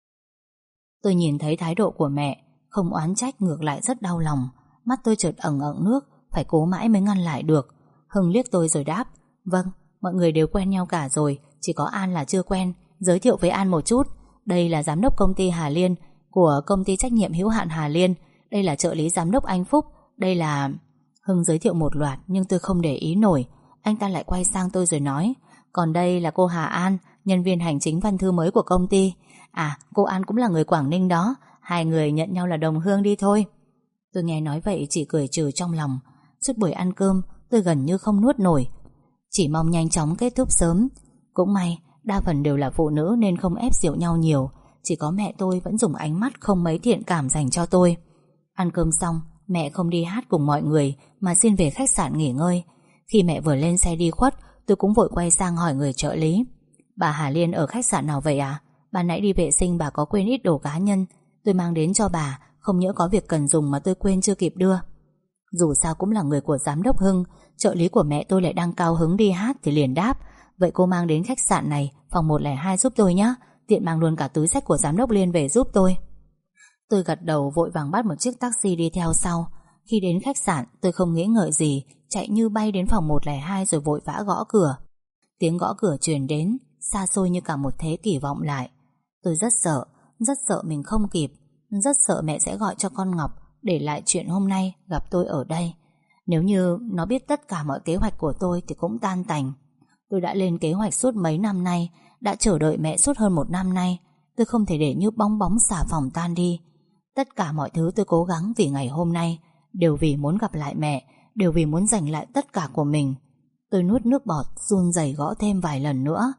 Tôi nhìn thấy thái độ của mẹ, không oán trách, ngược lại rất đau lòng. Mắt tôi chợt ẩn ẩn nước, phải cố mãi mới ngăn lại được. Hưng liếc tôi rồi đáp, vâng, mọi người đều quen nhau cả rồi, chỉ có An là chưa quen. Giới thiệu với An một chút, đây là giám đốc công ty Hà Liên của công ty trách nhiệm hữu hạn Hà Liên. Đây là trợ lý giám đốc anh Phúc. Đây là... Hưng giới thiệu một loạt nhưng tôi không để ý nổi. Anh ta lại quay sang tôi rồi nói, còn đây là cô Hà An, nhân viên hành chính văn thư mới của công ty. À, cô An cũng là người Quảng Ninh đó. Hai người nhận nhau là đồng hương đi thôi. Tôi nghe nói vậy chỉ cười trừ trong lòng. Suốt buổi ăn cơm tôi gần như không nuốt nổi, chỉ mong nhanh chóng kết thúc sớm. Cũng may đa phần đều là phụ nữ nên không ép rượu nhau nhiều. Chỉ có mẹ tôi vẫn dùng ánh mắt không mấy thiện cảm dành cho tôi. Ăn cơm xong, mẹ không đi hát cùng mọi người mà xin về khách sạn nghỉ ngơi. Khi mẹ vừa lên xe đi khuất, tôi cũng vội quay sang hỏi người trợ lý, bà Hà Liên ở khách sạn nào vậy à? Ban nãy đi vệ sinh bà có quên ít đồ cá nhân, tôi mang đến cho bà, không nhỡ có việc cần dùng mà tôi quên chưa kịp đưa. Dù sao cũng là người của giám đốc Hưng, trợ lý của mẹ tôi lại đang cao hứng đi hát thì liền đáp, vậy cô mang đến khách sạn này phòng 102 giúp tôi nhé, tiện mang luôn cả túi xách của giám đốc Liên về giúp tôi. Tôi gật đầu vội vàng bắt một chiếc taxi đi theo sau. Khi đến khách sạn tôi không nghĩ ngợi gì, chạy như bay đến phòng 102 rồi vội vã gõ cửa. Tiếng gõ cửa truyền đến xa xôi như cả một thế kỷ vọng lại. Tôi rất sợ mình không kịp, rất sợ mẹ sẽ gọi cho con Ngọc để lại chuyện hôm nay gặp tôi ở đây. Nếu như nó biết tất cả mọi kế hoạch của tôi thì cũng tan tành. Tôi đã lên kế hoạch suốt mấy năm nay, đã chờ đợi mẹ suốt hơn 1 năm nay. Tôi không thể để như bong bóng xà phòng tan đi. Tất cả mọi thứ tôi cố gắng vì ngày hôm nay đều vì muốn gặp lại mẹ, đều vì muốn giành lại tất cả của mình. Tôi nuốt nước bọt, run rẩy gõ thêm vài lần nữa.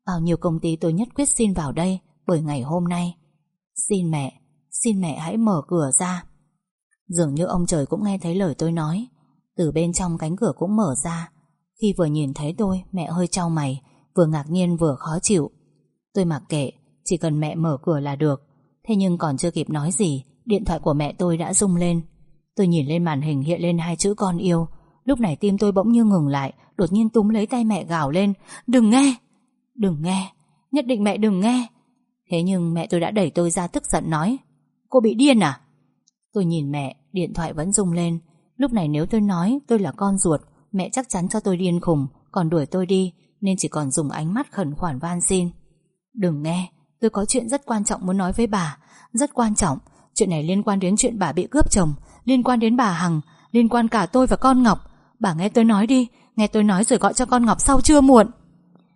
Bao nhiêu công ty tôi nhất quyết xin vào đây bởi ngày hôm nay. Xin mẹ hãy mở cửa ra. Dường như ông trời cũng nghe thấy lời tôi nói. Từ bên trong cánh cửa cũng mở ra. Khi vừa nhìn thấy tôi, mẹ hơi chau mày, vừa ngạc nhiên vừa khó chịu. Tôi mặc kệ, chỉ cần mẹ mở cửa là được. Thế nhưng còn chưa kịp nói gì, điện thoại của mẹ tôi đã rung lên. Tôi nhìn lên màn hình hiện lên 2 chữ con yêu. Lúc này tim tôi bỗng như ngừng lại, đột nhiên túm lấy tay mẹ gào lên: Đừng nghe! Đừng nghe! Nhất định mẹ đừng nghe! Thế nhưng mẹ tôi đã đẩy tôi ra, tức giận nói: Cô bị điên à? Tôi nhìn mẹ, điện thoại vẫn rung lên. Lúc này nếu tôi nói tôi là con ruột, mẹ chắc chắn cho tôi điên khùng, còn đuổi tôi đi, nên chỉ còn dùng ánh mắt khẩn khoản van xin. Đừng nghe, tôi có chuyện rất quan trọng muốn nói với bà. Rất quan trọng. Chuyện này liên quan đến chuyện bà bị cướp chồng, liên quan đến bà Hằng, liên quan cả tôi và con Ngọc. Bà nghe tôi nói đi, nghe tôi nói rồi gọi cho con Ngọc sau chưa muộn.